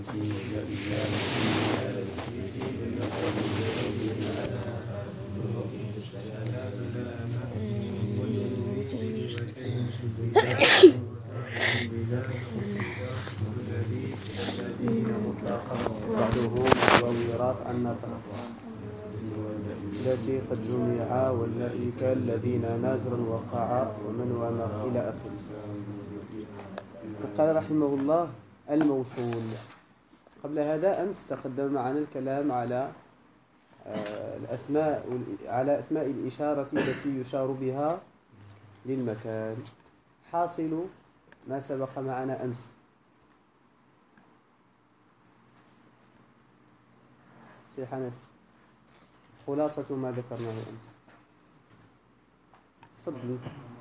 التي قد جمع واللائي كالذين نازرا وقع ومن وما إلى آخره. قال رحمه الله الموصول. قبل هذا أمس تقدم معنا الكلام على أسماء الإشارة التي يشار بها للمكان. حاصل ما سبق معنا أمس سي حنفي، خلاصة ما ذكرناه أمس. تفضل.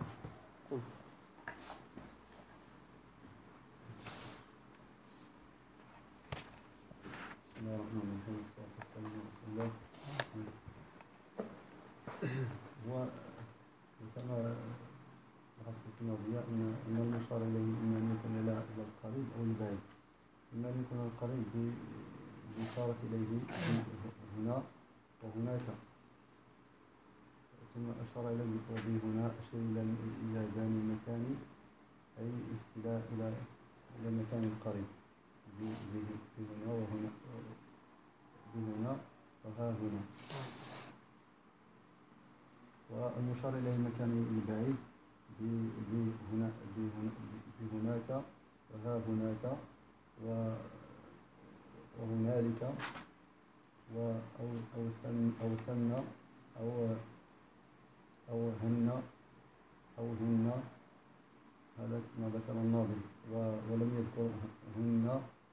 بسم الله الرحمن الرحيم والصلاة والسلام على رسول الله. وكما لاحظت الماضية أن المشار إليه إما أن يكون إلى القريب أو البعيد. إما أن يكون القريب بالإشارة إليه هنا وهناك، ثم أشار إلى وبهنا أشير إلى دان المكان، أي إلى المكان القريب بهنا وهنا، بهنا وها هنا. والمشار إلى المكان البعيد بهناك وها هناك وهنالك أو ثم أو هن هذا ما ذكر الناظم، ولم يذكر هن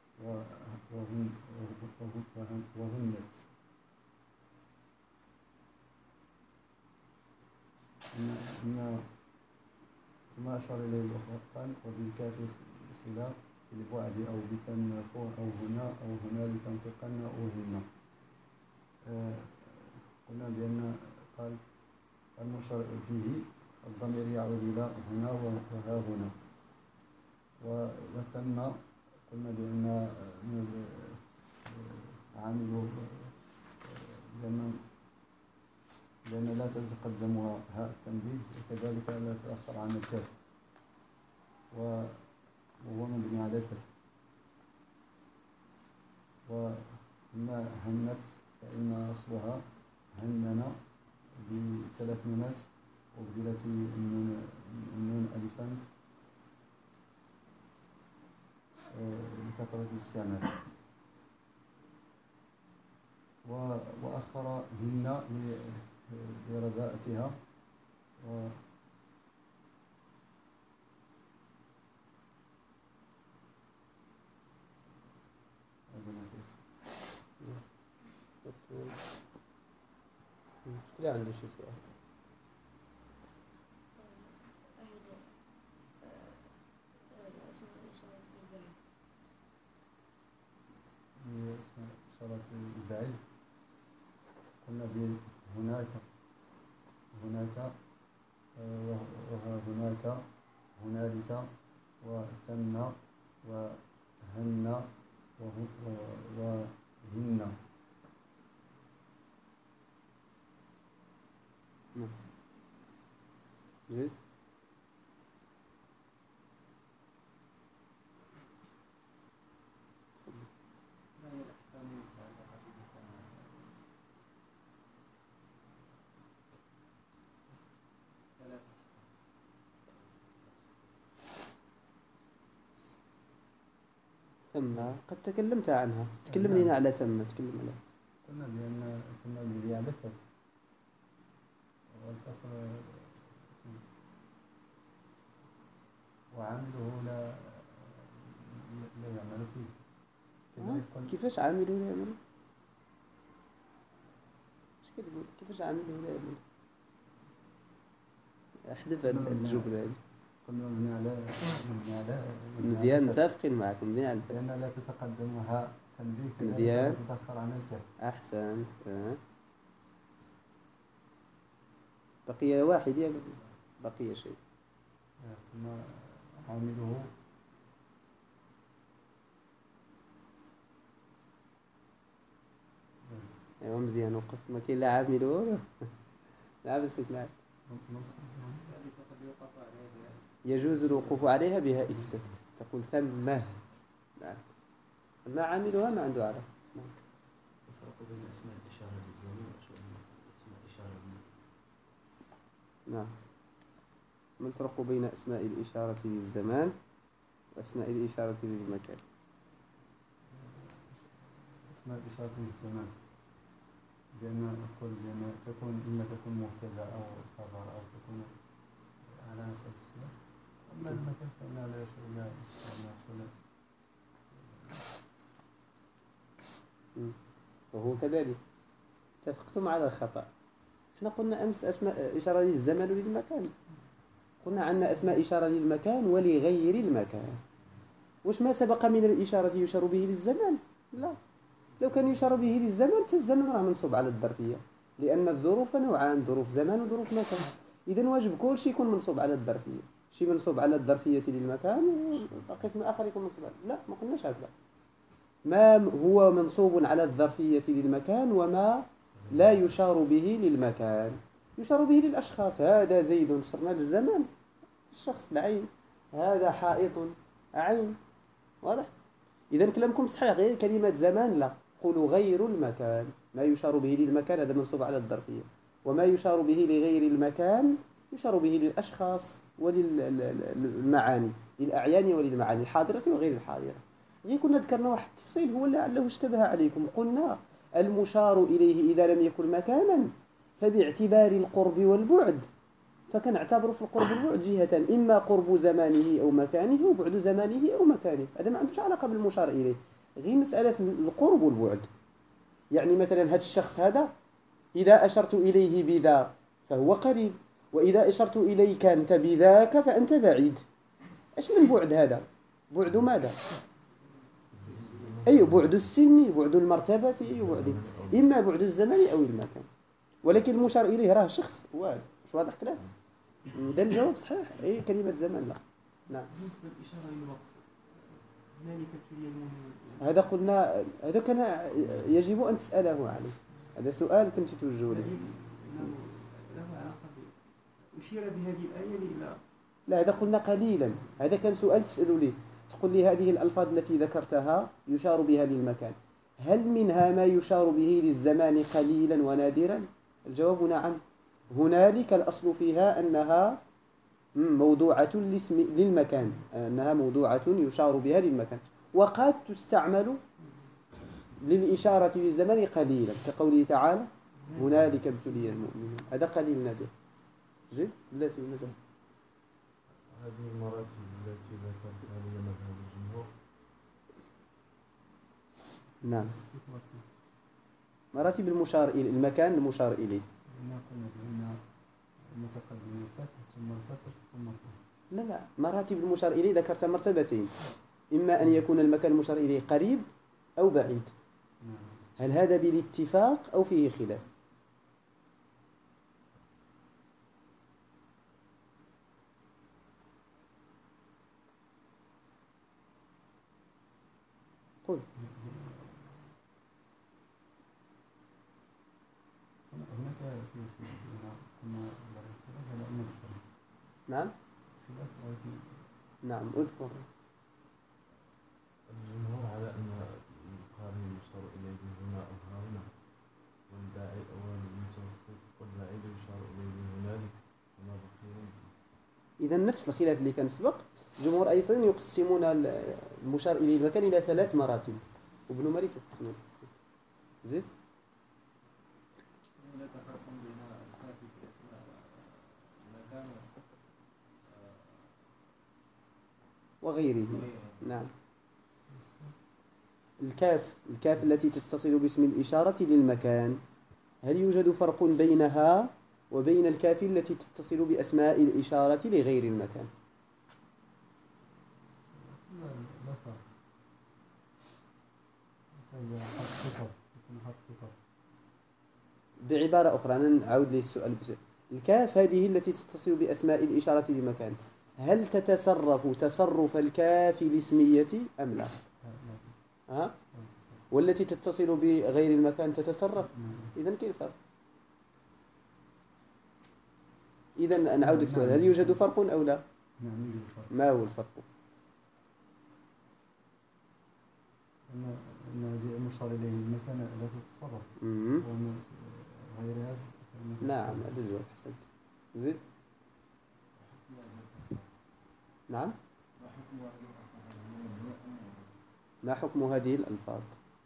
وهنت. ما أشار إليه الأخرى وبالكاف صلة بالبعد أو بثم فوق أو هنا أو هنالك انتقلن أو هن. قلنا بأن قال المشار به الضمير يعود إلى هنا وها هنا. وثم قلنا بأن عامله لأن لا تتقدمها هاء التنبيه، وكذلك لا تتأخر عن الكاف، وهو مبني على الفتح. وأما هنت فإن أصلها هننا بثلاث نونات، وبدلت النون ألفا لكثرة الاستعمال. وأخر هن لرداءتها، لا عندي شيء سؤال. اسم إشارة البعيد قلنا بهناك وها هناك هنالك وثم وهن وهن. جيد. ثم قد تكلمت عنها، تكلمني على ثم، تكلم على. قلنا بأن ثم الذي على الفتح والكسر وعامله لا يعمل فيه. كيفاش عامله لا يعمل؟ ايش كتقول؟ كيفاش عامله لا يعمل؟ احذف الجملة هذه. قلنا مبني على مزيان، متفقين معكم مبني على الفتح. لأن لا تتقدمها تنبيه، مزيان، تتأخر عن الكاف. أحسنت. بقي واحد يا بقي شيء. ثم عامله مزيان وقفت ما كاين لا عامل والو. لا باستثناء. يجوز الوقوف عليها بهاء السكت، تقول ثمه. نعم. ما عاملها ما عنده عرب. نعم. الفرق بين أسماء الإشارة للزمن وأسماء الإشارة للمكان. نعم. ما الفرق بين أسماء الإشارة للزمان وأسماء الإشارة للمكان؟ اسماء الإشارة للزمان بأن نقول بأن تكون إما تكون مبتدأ أو خبر أو تكون على نسب السياق. أما المكان فإنها لا يشغل وهو كذلك اتفقتم على الخطأ. احنا قلنا أمس أسماء إشارة للزمان وللمكان، قلنا عندنا أسماء إشارة للمكان ولغير المكان. وش ما سبق من الإشارة يشار به للزمان؟ لا، لو كان يشار به للزمان الزمن راه منصوب على الظرفية، لأن الظروف نوعان، ظروف زمان وظروف مكان. إذن واجب كل شيء يكون منصوب على الظرفية، شيء منصوب على الظرفية للمكان وقسم آخر يكون منصوب على... لا، ما قلناش هكذا. ما هو منصوب على الظرفية للمكان وما لا يشار به للمكان. يشار به للأشخاص، هذا زيد صرنا للزمان الشخص العين، هذا حائط عين، واضح؟ إذن كلامكم صحيح، غير كلمة زمان لا، قولوا غير المكان. ما يشار به للمكان هذا منصوب على الظرفية، وما يشار به لغير المكان يشار به للأشخاص وللمعاني، للأعيان وللمعاني الحاضرة وغير الحاضرة. غير كنا ذكرنا واحد التفصيل هو لعله اشتبه عليكم، قلنا المشار إليه إذا لم يكن مكانا فباعتبار القرب والبعد فكنعتبر في القرب والبعد جهة، إما قرب زمانه أو مكانه وبعد زمانه أو مكانه. هذا ما عندوش علاقة بالمشار إليه، غير مسألة القرب والبعد. يعني مثلا هذا الشخص هذا إذا أشرت إليه بذا فهو قريب، وإذا أشرت إليك أنت بذاك فأنت بعيد. إيش من بعد هذا؟ بعد ماذا؟ أي بعد السن، بعد المرتبة، أي بعد، إما بعد الزمان أو المكان. ولكن المشار إليه راه شخص، مش واضح كلام؟ ده الجواب صحيح، أي كلمة زمان لا. نعم. بالنسبة للإشارة للوقت هنالك ابتلي المهم. هذا قلنا، هذا كان يجب أن تسأله عليه، هذا سؤال كنت توجه له. له علاقة أشير بهذه الآية إلى لا، هذا قلنا قليلا، هذا كان سؤال تسألوا لي، تقول لي هذه الألفاظ التي ذكرتها يشار بها للمكان، هل منها ما يشار به للزمان قليلا ونادرا؟ الجواب نعم. هنالك الأصل فيها أنها موضوعة للمكان، أنها موضوعة يشار بها للمكان، وقد تستعمل للإشارة للزمان قليلا، كقوله تعالى هنالك ابتلي المؤمنون، هذا قليل نادر. زيد التي مثلا هذه المراتب التي ذكرتها هي مذهب الجمهور. نعم، مراتب المشار إليه، المكان المشار إليه. ما قلنا بأن المتقدم الفتح ثم الفصل ثم الطهر. لا، مراتب المشار إليه ذكرت مرتبتين، إما أن يكون المكان المشار إليه قريب أو بعيد. هل هذا بالاتفاق أو فيه خلاف؟ قل. نعم نعم اذكر. الجمهور على أن القارئ يشار إليه هنا أو هنا، والبعيد أو المتوسط والبعيد يشار إليه هنالك وما بقي المتوسط. إذا نفس الخلاف اللي كان سبق، الجمهور أيضا يقسمون المشار إليه المكان إلى 3 مراتب، وابن مالك يقسمون. زيد. هناك فرق بين الكافي في أسماء المكان وغيره. نعم. الكاف التي تتصل باسم الإشارة للمكان، هل يوجد فرق بينها وبين الكاف التي تتصل بأسماء الإشارة لغير المكان؟ لا فرق. هذا حرف خطر، يكون حرف خطر. بعبارة أخرى أنا نعود لي السؤال الكاف هذه التي تتصل بأسماء الإشارة لمكان، هل تتصرف تصرف الكاف الاسمية أم لا؟ ها؟ والتي تتصل بغير المكان تتصرف. نعم. إذن كيف الفرق؟ إذن نعود السؤال، هل يوجد فرق أو لا؟ نعم يوجد فرق. ما هو الفرق؟ أن هذه المشار إليه المكان لا تتصرف، مم. وأن غيرها فإنها نعم تتصرف. هذا الجواب، أحسنت. زيد. نعم. ما حكم هذه الألفاظ؟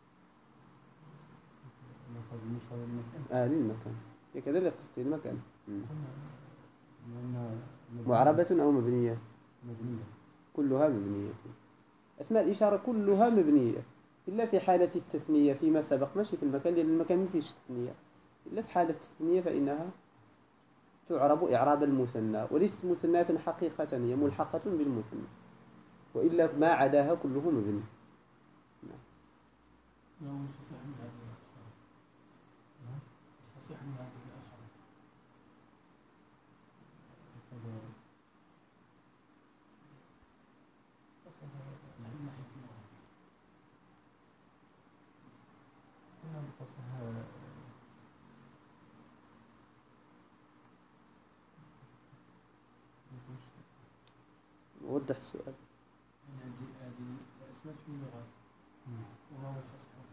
لفظ المشار إلى المكان للمكان، كذا اللي قصدي المكان. لأنها معربة أو مبنية؟ مبنية. كلها مبنية. أسماء الإشارة كلها مبنية إلا في حالة التثنية فيما سبق، ماشي في المكان، لأن المكان ما فيش تثنية. إلا في حالة التثنية فإنها تعرب إعراب المثنى، وليست مثناة حقيقة، هي ملحقة بالمثنى، وإلا ما عداها كله مبني. ما هو الفصيح من هذه الألفاظ؟ الفصيح من هذه الألفاظ فصيح من ناحية اللغة. الفصح وضح السؤال. يعني هذه الأسماء في لغات، وما هو الفصيح فيها؟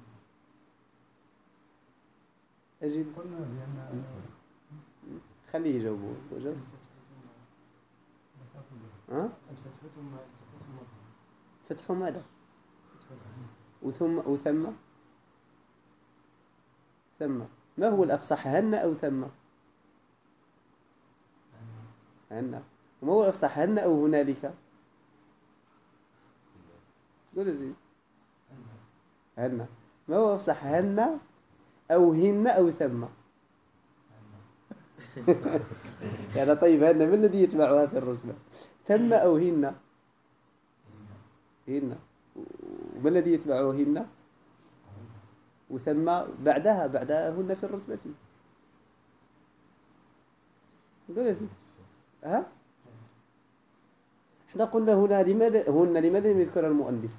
أجيب. قلنا بأن خليه يجاوبه. وجاوب. الفتح ثم الكسر ثم الضم. فتح ماذا؟ فتح العين. وثم ثم ما هو الأفصح، هن أو ثم؟ هن. وما هو الأفصح، هن أو هنالك؟ قول زين. هن. ما هو الأفصح، هن أو هن أو ثم؟ يعني طيب هن ما الذي يتبعها في الرتبة؟ ثم أو هن؟ هن. وما الذي يتبعه هن؟ وثم بعدها هن في الرتبة. قول يا سيدي. احنا قلنا هنا لماذا لم يذكر المؤلف؟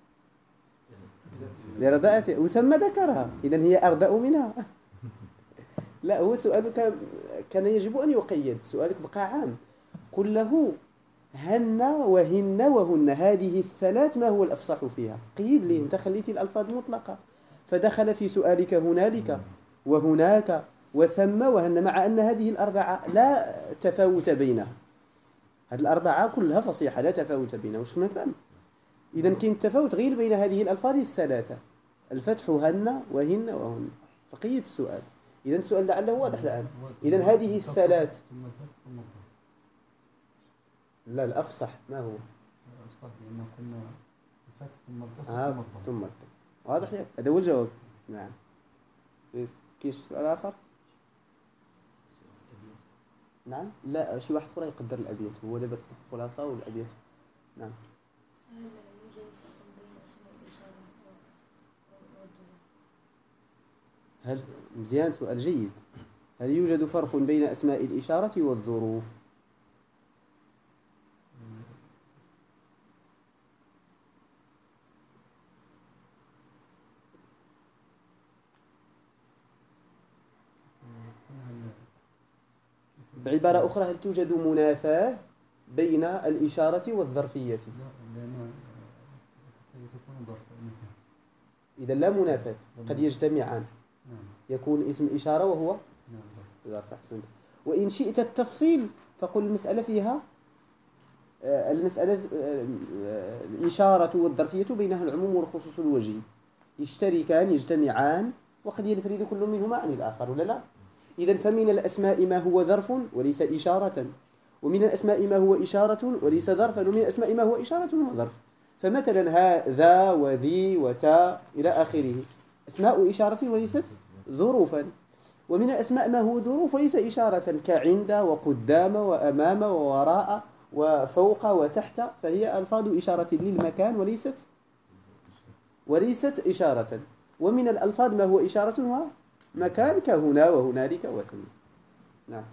لرداءته، وثم ذكرها، إذن هي أردأ منها. لا، هو سؤالك كان يجب أن يقيد، سؤالك بقى عام. قل له هن وهن وهن، هذه الثلاث ما هو الأفصح فيها؟ قيد لي، انت خليتي الألفاظ مطلقة، فدخل في سؤالك هنالك وهناك وثم وهن، مع أن هذه الأربعة لا تفاوت بينها. هذه الأربعة كلها فصيحة لا تفاوت بينها. وش مثلا؟ إذن كاين تفاوت غير بين هذه الألفاظ الثلاثة، الفتح هن وهن وهن، فقيد السؤال. إذن السؤال لعله واضح الآن. إذن هذه الثلاث. ثم الفتح ثم الضم. لا، الأفصح ما هو؟ الأفصح لأن قلنا الفتح ثم الكسر ثم الضم. ثم الضم. واضح يا؟ هذا هو الجواب. نعم. كاين سؤال آخر؟ نعم. لا، شي واحد اخر يقدر الابيات، هو دابا الخلاصه والابيات. نعم. هل يوجد فرق بين اسماء الإشارة والظروف؟ هل مزيان، سؤال جيد. هل يوجد فرق بين اسماء الاشاره والظروف؟ بعبارة أخرى، هل توجد منافاة بين الإشارة والظرفية؟ لا، لأن تكون ظرف المكان. إذا لا منافاة، قد يجتمعان، نعم. يكون اسم إشارة وهو نعم ظرف. أحسنت. وإن شئت التفصيل فقل المسألة فيها الإشارة والظرفية بينها العموم والخصوص الوجهي، يشتركان يجتمعان، وقد ينفرد كل منهما عن الآخر، ولا لا؟ إذن فمن الأسماء ما هو ظرف وليس إشارة، ومن الأسماء ما هو إشارة وليس ظرفا، ومن الأسماء ما هو إشارة وظرف. فمثلا هذا وذي وتا إلى آخره أسماء إشارة وليست ظروفا. ومن الأسماء ما هو ظروف وليس إشارة، كعند وقدام وأمام ووراء وفوق وتحت، فهي ألفاظ إشارة للمكان وليست إشارة. ومن الألفاظ ما هو إشارة ومكان، كهنا وهنالك وثم. نعم.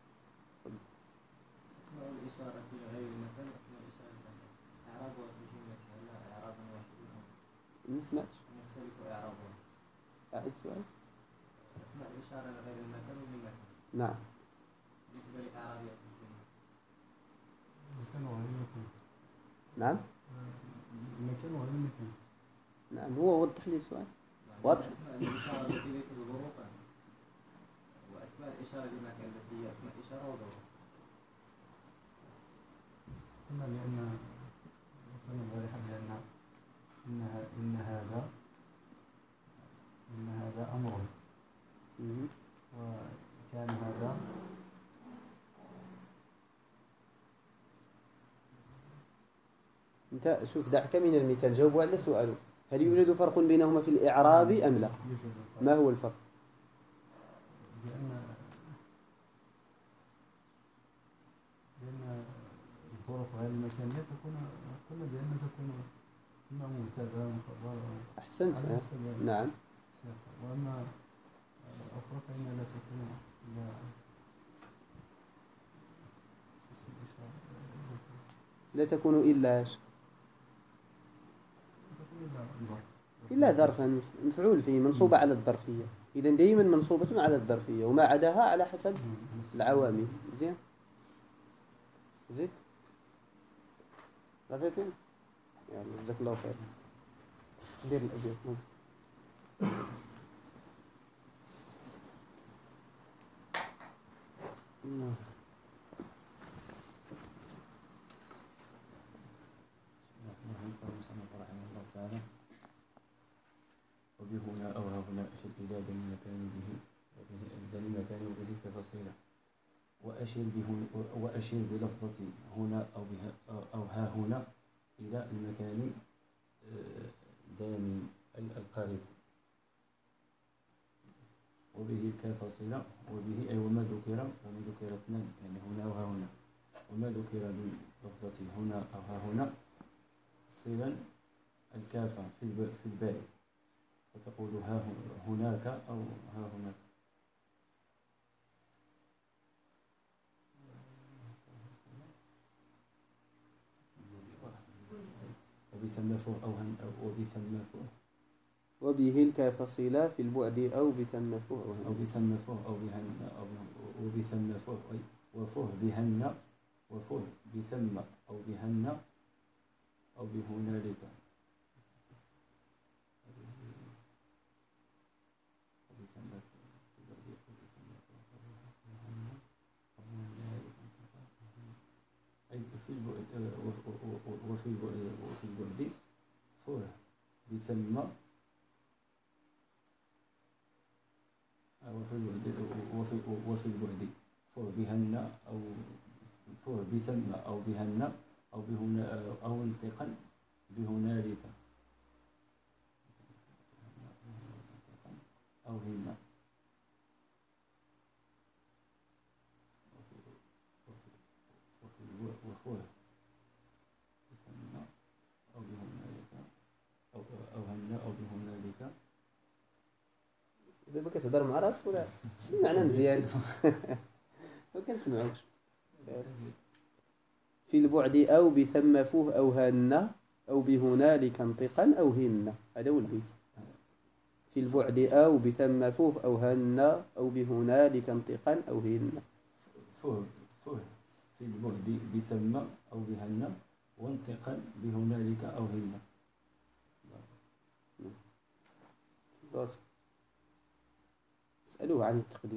اسماء الإشارة غير المكان، اسماء الإشارة إعرابها في جملتها لا إعرابا واحدا. ما سمعتش. يختلف إعرابها؟ أعيد سؤال. أسماء الإشارة لغير المكان وللمكان نعم. بالنسبة لإعرابية الجملة. المكان وغير المكان. نعم. المكان وغير المكان. نعم هو وضح لي السؤال. واضح. أسماء الإشارة التي ليست ظروفا وأسماء الإشارة للمكان التي هي أسماء إشارة وظروف. قلنا بأن كان الواضح بأن إن هذا أمر وكان هذا أنت شوف دعك من المثال، جاوبوا على سؤاله. هل يوجد فرق بينهما في الإعراب أم لا؟ ما هو الفرق؟ بأن الظروف غير المكانية قلنا بأن تكون إما مبتدأ وخبر. أحسنت. نعم. وأما الأخرى فإنها لا تكون إلا اسم الإشارة. لا تكون إلا إيش؟ إلا ظرفا مفعول فيه منصوبة على الظرفية. إذا دائما منصوبة على الظرفية وما عداها على حسب العوامل. زين. زيد. رافيسين. يلا جزاك الله خير. دير الأبيض. نعم. وبهنا أو هنا أشر إلى ذا المكان به ذا المكان وبه كفصيلة وأشر بلفظة هنا أو ها هنا إلى المكان داني أي القريب وبه كفصيلة وبه أي وما ذكر اثنان يعني هنا وها هنا وما ذكر بلفظة هنا أو ها هنا صلا الكاف في الباء فتقول ها هناك أو ها هناك. وبثم فوه أو هن أو وبثم فوه وبه الكاف صلة في البعد أو بثم فوه أو بثم فوه أو بهن أو وبثم فوه وفوه بهن وفوه بثم أو بهن أو بهنالك أي في البعد وفي البعد فوه بثم وفي البعد فوه بهن أو فوه بثم أو بهن أو بهنا أو انتقا بهنالك أو هن وفوه بثم أو بهنالك أو هن أو بهنالك. إذا بك تهضر مع راسك ولا سمعنا مزيان ما كنسمعوكش. في البعد أو بثم فوه أو هن أو بهنالك انطقا أو هن. هذا هو البيت. في البعد أو بثم فوه أو هن أو بهنالك انطقا أو هن. فوه في البعد بثم أو بهن وانطقا بهنالك أو هن. بس اسألوه عن التقدير.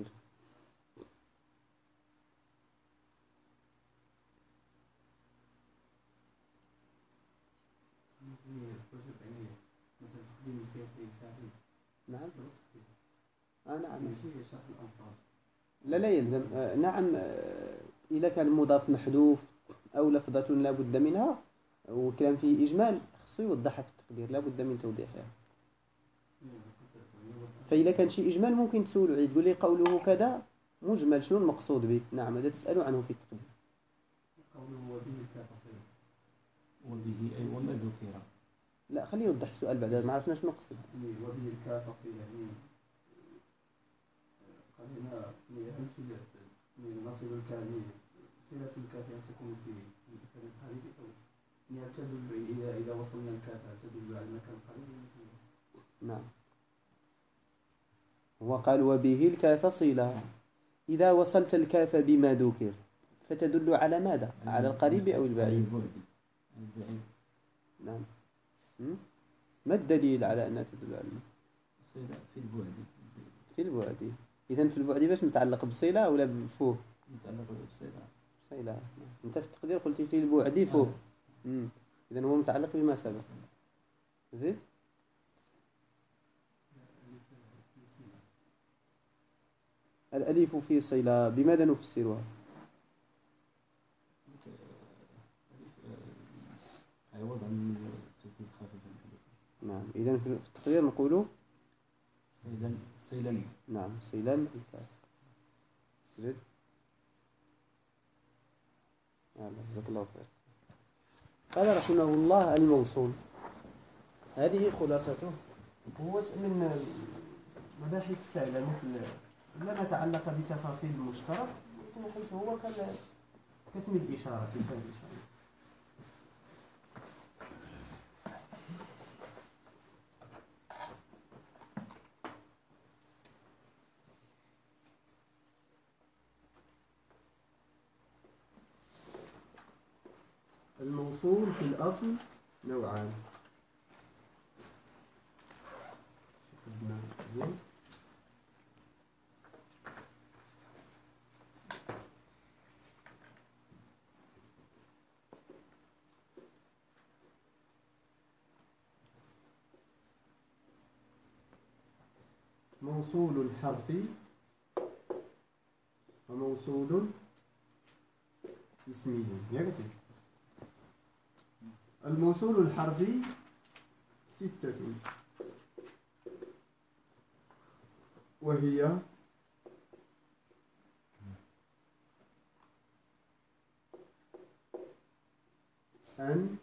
مثلا تقديم الفعل للفاعل. نعم. نعم. ماشي شرح الألفاظ. لا يلزم. نعم. إذا كان مضاف محذوف أو لفظة لا بد منها وكلام فيه إجمال خصو يوضحها في التقدير، لا بد من توضيحها. فإذا كان شيء إجمال ممكن تسولوا عليه تقول لي قوله كذا مجمل شنو المقصود به. نعم هذا تسألوا عنه في التقدير. قوله وبه الكافصيل وبه أي وما ذكر. لا خليه يوضح السؤال بعد ما عرفنا شنو نقصد. وبه الكافصيل يعني قلنا هل في نصب الكافي صلة الكافي أن تكون في المكان القريب أو هل تدل إذا وصلنا الكافة تدل على المكان القريب. نعم هو قال وبه الكاف صلة. إذا وصلت الكاف بما ذكر فتدل على ماذا؟ على القريب أو البعيد؟ البعيد. نعم. ما الدليل على أنها تدل على صلة في البعد. في البعد. إذن في البعد باش متعلق بصلة ولا بفوه؟ متعلق بصلة. صلة. أنت في التقدير قلتي في البعد فوه. إذن هو متعلق بما سبق. زيد. الألف في صلة بماذا نفسرها؟ عوض عن التوكيد خفيفا. نعم. إذن في التقدير نقول صيلا. نعم صيلا. زيد. جزاك الله خير. قال رحمه الله الموصول. هذه خلاصته. هو من مباحث السائلة مثل ما تعلق بتفاصيل المشترك من حيث هو كاسم الإشارة في سبيل الإشارة. الموصول في الأصل نوعان. موصول حرفي وموصول اسمي. الموصول الحرفي 6 وهي أن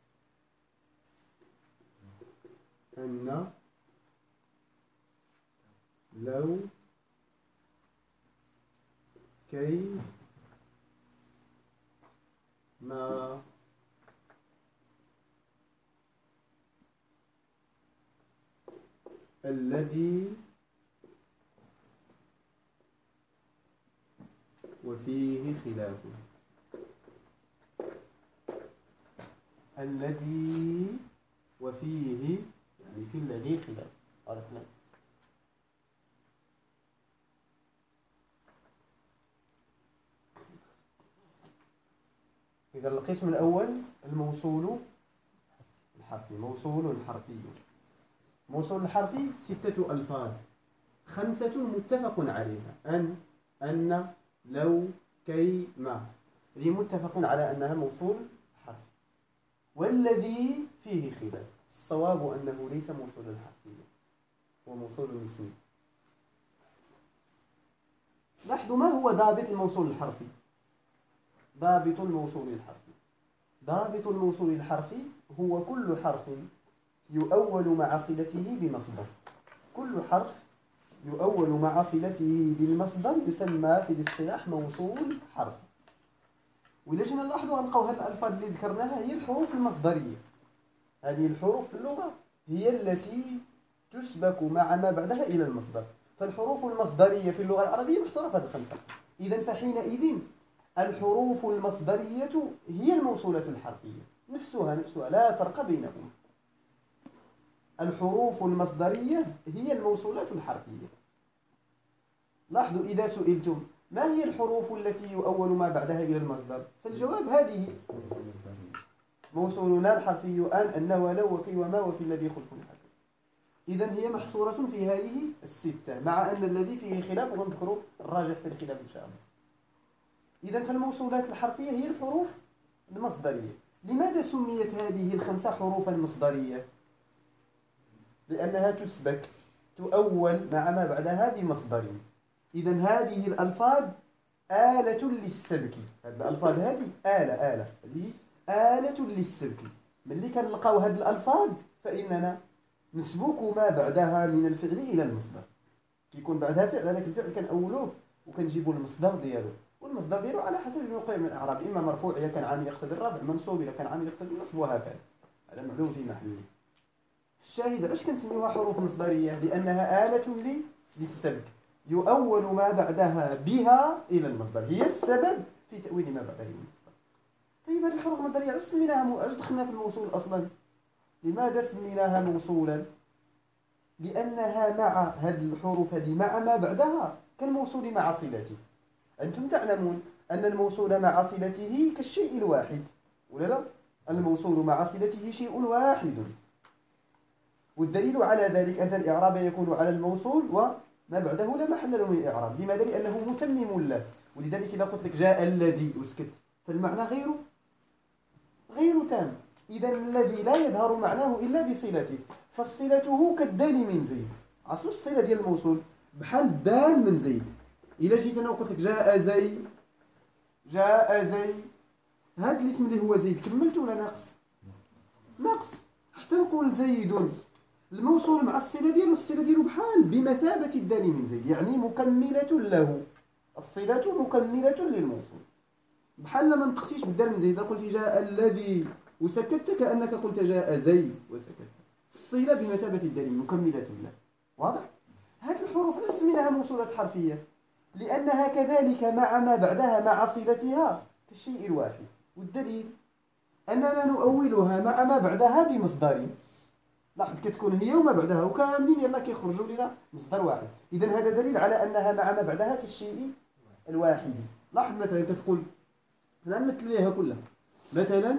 لو كي ما الذي وفيه خلاف. الذي وفيه يعني في الذي خلاف. عرفنا. إذا القسم الأول الموصول الحرفي. موصول حرفي. موصول الحرفي 6 ألفاظ 5 متفق عليها. أن لو كي ما. هذه متفق على أنها موصول حرفي. والذي فيه خلاف. الصواب أنه ليس موصولا حرفيا، هو موصول اسمي. لاحظوا ما هو ضابط الموصول الحرفي. ضابط الموصول الحرفي. ضابط الموصول الحرفي هو كل حرف يؤول مع صلته بمصدر. كل حرف يؤول مع صلته بالمصدر يسمى في الاصطلاح موصول حرفي. وإلا جينا نلاحظوا غنلقاو هذه الألفاظ اللي ذكرناها هي الحروف المصدرية. هذه الحروف في اللغة هي التي تسبك مع ما بعدها إلى المصدر. فالحروف المصدرية في اللغة العربية محصورة في هذه الخمسة. إذن فحينئذ الحروف المصدرية هي الموصولة الحرفية نفسها لا فرق بينهما. الحروف المصدرية هي الموصولات الحرفية. لاحظوا إذا سئلتم ما هي الحروف التي يؤول ما بعدها إلى المصدر، فالجواب هذه موصولنا الحرفي أن ولو وكي وما وفي الذي خلف الحرف. إذن هي محصورة في هذه 6 مع أن الذي فيه خلاف ونذكر الراجح في الخلاف إن شاء الله. إذن فالموصولات الحرفية هي الحروف المصدرية. لماذا سميت هذه ال5 حروفا مصدرية؟ لأنها تسبك تؤول مع ما بعدها بمصدر. إذن هذه الألفاظ آلة للسبك. هذه الألفاظ هذه آلة هذه آلة للسبك. ملي كنلقاو هذه الألفاظ فإننا نسبك ما بعدها من الفعل إلى المصدر. كيكون بعدها فعل هذاك الفعل كنأولوه وكنجيبوا المصدر ديالو، والمصدر ديالو على حسب الموقع من الإعراب، إما مرفوع إذا كان عامل يقتضي الرفع، منصوب إذا كان عامل يقتضي النصب، وهكذا. هذا معلوم في محله. الشاهد علاش كنسميوها حروف مصدرية؟ لأنها آلة للسبك، يؤول ما بعدها بها إلى المصدر، هي السبب في تأويل ما بعدها إلى المصدر. طيب هذه الحروف المصدرية علاش سميناها علاش دخلنا في الموصول أصلا؟ لماذا سميناها موصولا؟ لأنها مع هذه الحروف هذه مع ما بعدها كالموصول مع صلته. أنتم تعلمون أن الموصول مع صلته كالشيء الواحد، ولا لا؟ الموصول مع صلته شيء واحد، والدليل على ذلك أن الإعراب يكون على الموصول وما بعده لا محل له من الإعراب. لماذا؟ لأنه متمم له. ولذلك إذا قلت لك جاء الذي وسكت فالمعنى غير تام. إذا الذي لا يظهر معناه إلا بصلته، فصلته كالدال من زيد. عرفتوا الصلة ديال الموصول بحال الدال من زيد. إلا جيت أنا وقلت لك جاء زي، هذا الاسم اللي هو زيد كملت ولا ناقص؟ حتى نقول زيد الموصول مع الصلة ديالو بحال بمثابة الدال من زيد، يعني مكملة له. الصلة مكملة للموصول، بحال لما نقصيش بالدال من زيد. إذا قلت جاء الذي وسكت كأنك قلت جاء زي وسكت. الصلة بمثابة الدال مكملة له. واضح؟ هذه الحروف اسمها موصولات حرفية لأنها كذلك مع ما بعدها مع صلتها كالشيء الواحد. والدليل أننا نؤولها مع ما بعدها بمصدر. لاحظ كتكون هي وما بعدها وكاملين يلا كيخرجوا لنا مصدر واحد. إذن هذا دليل على أنها مع ما بعدها كالشيء الواحد. لاحظ مثلا كتقول الآن نمثل ليها كلها. مثلا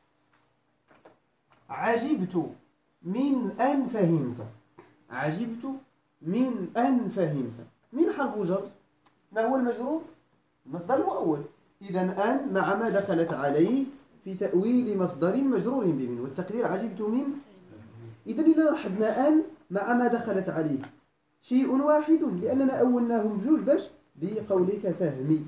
عجبت من أن فهمت. عجبت من أن فهمت. من حرف جر؟ ما هو المجرور؟ المصدر المؤول. إذن أن مع ما دخلت عليه في تأويل مصدر مجرور بمن، والتقدير عجبت من. إذن إذا لاحظنا أن مع ما دخلت عليه شيء واحد لأننا أولناهم بجوج باش بقولك فهمي.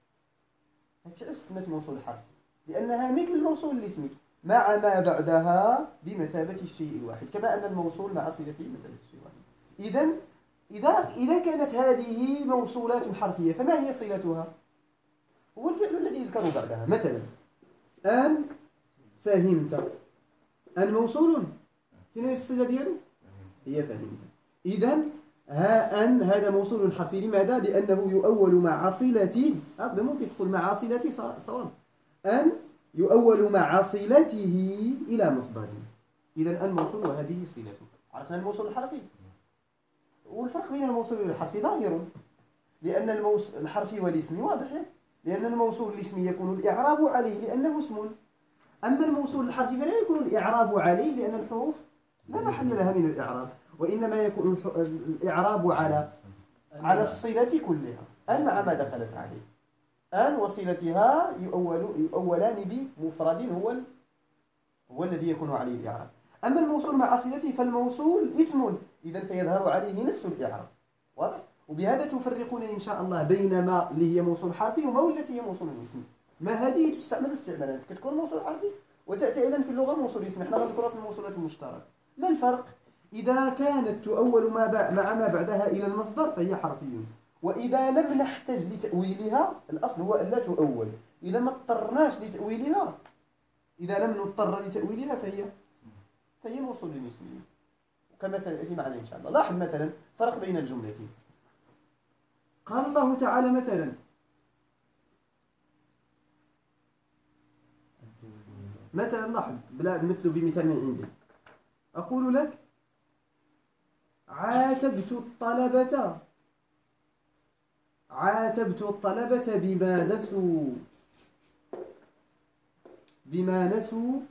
هادشي علاش سميت موصول حرفي، لأنها مثل الموصول الاسمي مع ما بعدها بمثابة الشيء الواحد، كما أن الموصول مع صلته بمثابة الشيء الواحد. إذن إذا كانت هذه موصولات حرفية فما هي صلتها؟ هو الفعل الذي يذكر بعدها. مثلا أن فهمت، أن موصول، فين هي الصلة ديالو؟ هي فهمت. إذن أن هذا موصول حرفي. لماذا؟ لأنه يؤول مع صلته. هذا ممكن تقول مع صلته صواب. أن يؤول مع صلته إلى مصدره. إذن أن موصول وهذه صلته. عرفنا الموصول الحرفي. والفرق بين الموصول والحرفي ظاهر، لأن الموصول الحرفي والاسمي واضح. لأن الموصول الاسمي يكون الإعراب عليه لأنه اسم، أما الموصول الحرفي فلا يكون الإعراب عليه لأن الحروف لا محل لها من الإعراب، وإنما يكون الإعراب على الصلة كلها. أن مع ما دخلت عليه، أن وصلتها يؤولان بمفرد هو الذي يكون عليه الإعراب. أما الموصول مع صلته فالموصول اسم، إذن فيظهر عليه نفس الإعراب. واضح؟ وبهذا تفرقون إن شاء الله بين ما اللي هي موصول حرفي وما التي هي موصول اسمي. ما هذه تستعمل استعمالات، كتكون موصول حرفي وتأتي أيضا في اللغة موصول اسمي. احنا غنذكرها في الموصولات المشتركة. ما الفرق؟ إذا كانت تؤول مع ما بعدها إلى المصدر فهي حرفي، وإذا لم نحتج لتأويلها الأصل هو ألا تؤول. إذا ما اضطرناش لتأويلها، إذا لم نضطر لتأويلها فهي موصول اسمي، كما سيأتي معنا إن شاء الله. لاحظ مثلا فرق بين الجملتين. قال الله تعالى مثلا لاحظ بلا مثل بمثال من عندي. أقول لك عاتبت الطلبة بما نسوا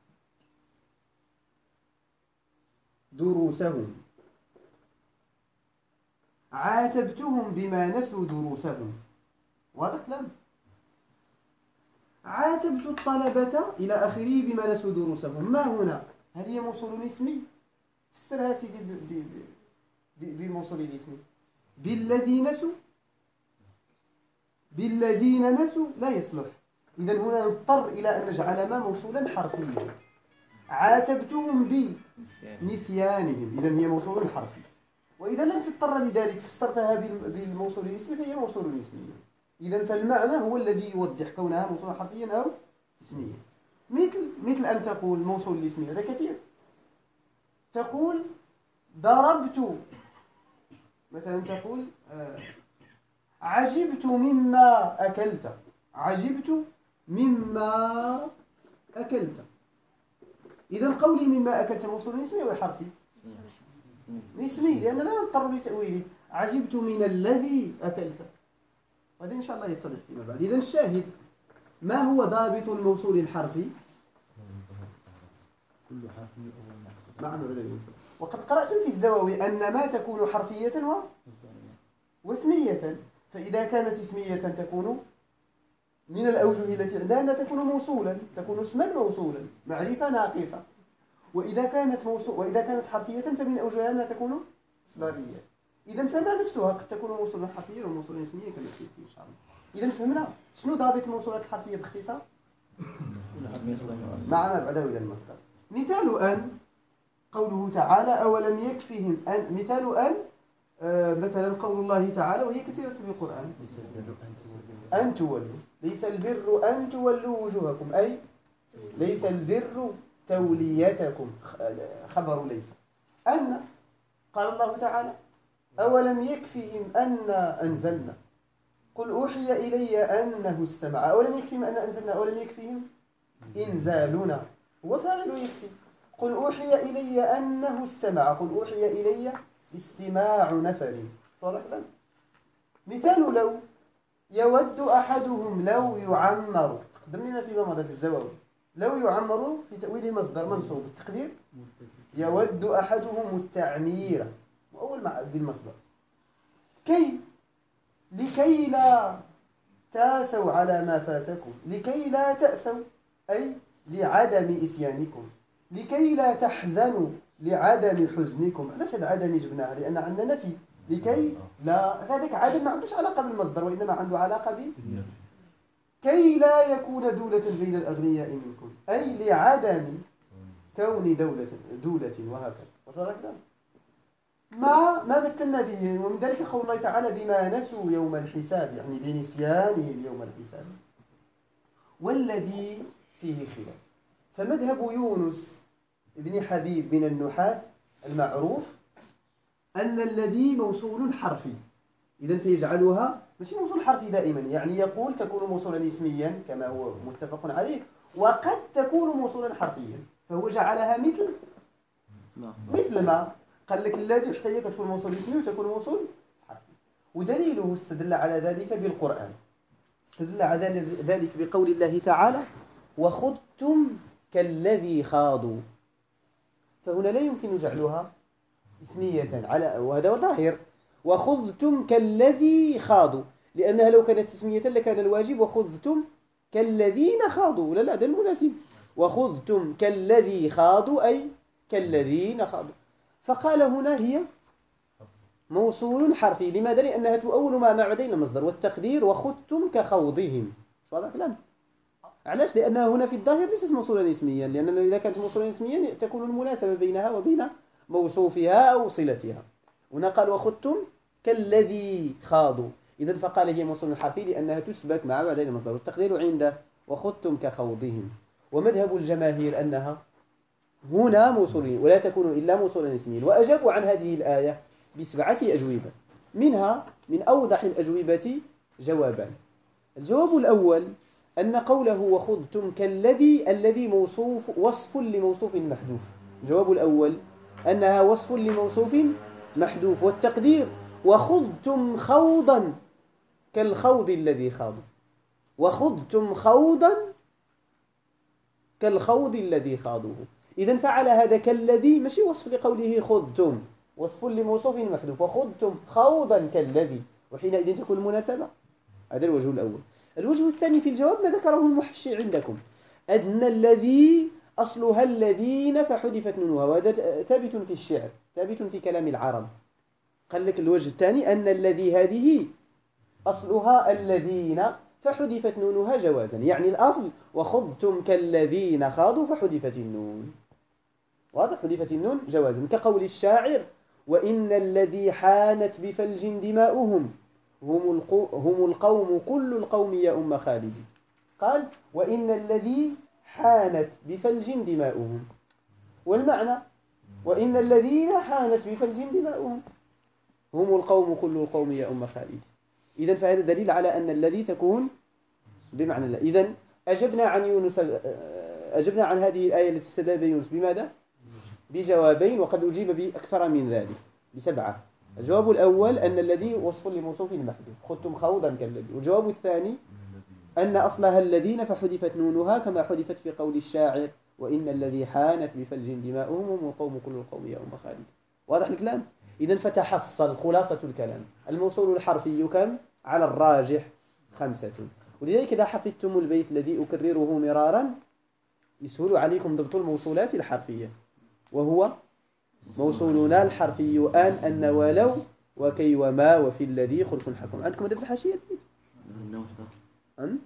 دروسهم. عاتبتهم بما نسوا دروسهم. واضح كلام؟ عاتبت الطلبة إلى آخره بما نسوا دروسهم. ما هنا؟ هذه موصول اسمي. فسرها سيدي بالموصول الاسمي. بالذين نسوا لا يصلح. إذن هنا نضطر إلى أن نجعل ما موصولا حرفيا. عاتبتهم بنسيانهم، إذن هي موصول حرفي. وإذا لم تضطر لذلك فسرتها بالموصول الاسمي فهي موصول اسمي. إذن فالمعنى هو الذي يوضح كونها موصولا حرفيا أو اسميا. مثل أن تقول موصول الاسمي، هذا كثير. تقول ضربت مثلا تقول عجبت مما أكلت. عجبت مما أكلت. إذا قولي مما أكلت موصول اسمي أو حرفي؟ اسمي، لأن لا نضطر لتأويله. عجبت من الذي أكلت، وهذا إن شاء الله يتضح فيما بعد. إذا الشاهد، ما هو ضابط الموصول الحرفي؟ كل حرف من أول محذوف. معنى بدل الموصول. وقد قرأتم في الزواوي أن ما تكون حرفية واسمية، فإذا كانت اسمية تكون من الأوجه التي عندنا تكون موصولا، تكون اسما موصولا، معرفة ناقصة. وإذا كانت حرفية فمن أوجهها أنها تكون إصدارية. إذا فما نفسها قد تكون موصولا حرفيا وموصولا اسميا كما سيأتي إن شاء الله. إذا فهمنا شنو ضابط الموصولات الحرفية باختصار؟ معنى بعده إلى المصدر. مثال أن، قوله تعالى أولم يكفهم أن. مثال أن مثلا قول الله تعالى، وهي كثيرة في القرآن، أن تولوا. ليس البر أن تولوا وجوهكم، أي ليس البر توليتكم، خبر ليس. أن قال الله تعالى أولم يكفهم أن أنزلنا، قل أوحي إلي أنه استمع. أولم يكفهم أن أنزلنا، أولم يكفهم إنزالنا، هو فاعل يكفي. قل أوحي إلي أنه استمع، قل أوحي إلي استماع نفر. واضح الآن؟ مثال لو، يود أحدهم لو يعمر، قدم لنا فيما مضى في الزواج. لو يعمر في تأويل المصدر منصوب، التقدير يود أحدهم التعمير، وأول بالمصدر. لكي لا تاسوا على ما فاتكم، لكي لا تأسوا أي لعدم إسيانكم، لكي لا تحزنوا لعدم حزنكم. علاش هذا عدم جبناها؟ لأن عندنا نفي. لكي لا، هذاك عدم ما عندوش علاقة بالمصدر، وإنما عنده علاقة بالنفي. كي لا يكون دولة بين الأغنياء منكم، أي لعدم كون دولة وهكذا. واش هذا ما مثلنا به. ومن ذلك قول الله تعالى بما نسوا يوم الحساب، يعني بنسيانهم يوم الحساب، والذي فيه خلاف. فمذهب يونس ابن حبيب من النحاة المعروف أن الذي موصول حرفي، إذن فيجعلها ماشي موصول حرفي دائما، يعني يقول تكون موصولا اسميا كما هو متفق عليه، وقد تكون موصولا حرفيا، فهو جعلها مثل ما قال لك الذي حتى تكون موصول اسمي وتكون موصول حرفي. ودليله استدل على ذلك بالقرآن، استدل على ذلك بقول الله تعالى وخضتم كالذي خاضوا. فهنا لا يمكن جعلها اسمية على، وهذا ظاهر، وخضتم كالذي خاضوا، لأنها لو كانت اسمية لكان الواجب وخضتم كالذين خاضوا، لا ده المناسب، وخضتم كالذي خاضوا أي كالذين خاضوا. فقال هنا هي موصول حرفي. لماذا؟ لأنها تؤول ما بعدين المصدر، والتقدير وخضتم كخوضهم. شو هذا الكلام؟ علاش؟ لأنها هنا في الظاهر ليست موصولا اسميا، لأن إذا كانت موصولا اسميا تكون المناسبة بينها وبين موصوفها أو صلتها. هنا قال وخضتم كالذي خاضوا، إذا فقال هي موصول حرفي لأنها تسبك مع بعدين المصدر، والتقدير عند وخضتم كخوضهم. ومذهب الجماهير أنها هنا موصولين ولا تكون إلا موصولا اسميا. وأجابوا عن هذه الآية ب7 أجوبة، منها من أوضح الأجوبة جوابان. الجواب الأول أن قوله وخضتم الذي وصف لموصوف محذوف. الجواب الأول أنها وصف لموصوف محذوف، والتقدير وخضتم خوضا كالخوض الذي خاضوا، وخضتم خوضا كالخوض الذي خاضوه. إذن فعل هذا كالذي ماشي وصف لقوله خضتم، وصف لموصوف محذوف، وخضتم خوضا كالذي، وحينئذ تكون المناسبة. هذا الوجه الأول. الوجه الثاني في الجواب ما ذكره المحشي عندكم، أن الذي أصلها الذين فحذفت نونها، وهذا ثابت في الشعر، ثابت في كلام العرب. قال لك الوجه الثاني أن الذي هذه أصلها الذين فحذفت نونها جوازا، يعني الأصل وخضتم كالذين خاضوا فحذفت النون، واضح؟ حذفت النون جوازا، كقول الشاعر وإن الذي حانت بفلج دماؤهم هم القوم كل القوم يا أم خالد. قال وإن الذي حانت بفلج دماؤهم، والمعنى وإن الذين حانت بفلج دماؤهم هم القوم كل القوم يا أم خالد. إذا فهذا دليل على أن الذي تكون بمعنى الله. إذا أجبنا عن هذه الآية التي استدل بها يونس بماذا؟ بجوابين، وقد أجيب بأكثر من ذلك ب7. الجواب الأول أن الذي وصف لموصوف محذوف، خذتم خوضا كالذي. والجواب الثاني أن أصلها الذين فحذفت نونها كما حذفت في قول الشاعر وإن الذي حانت بفلج دماؤهم هم القوم كل القوم يا أم خالد. واضح الكلام؟ إذا فتحصل خلاصة الكلام. الموصول الحرفي كم؟ على الراجح 5. ولذلك إذا حفظتم البيت الذي أكرره مرارا يسهل عليكم ضبط الموصولات الحرفية، وهو موصولنا الحرفي أن ولو وكي وما وفي الذي خلف حكم. عندكم هذا في الحاشية البيت؟ أن؟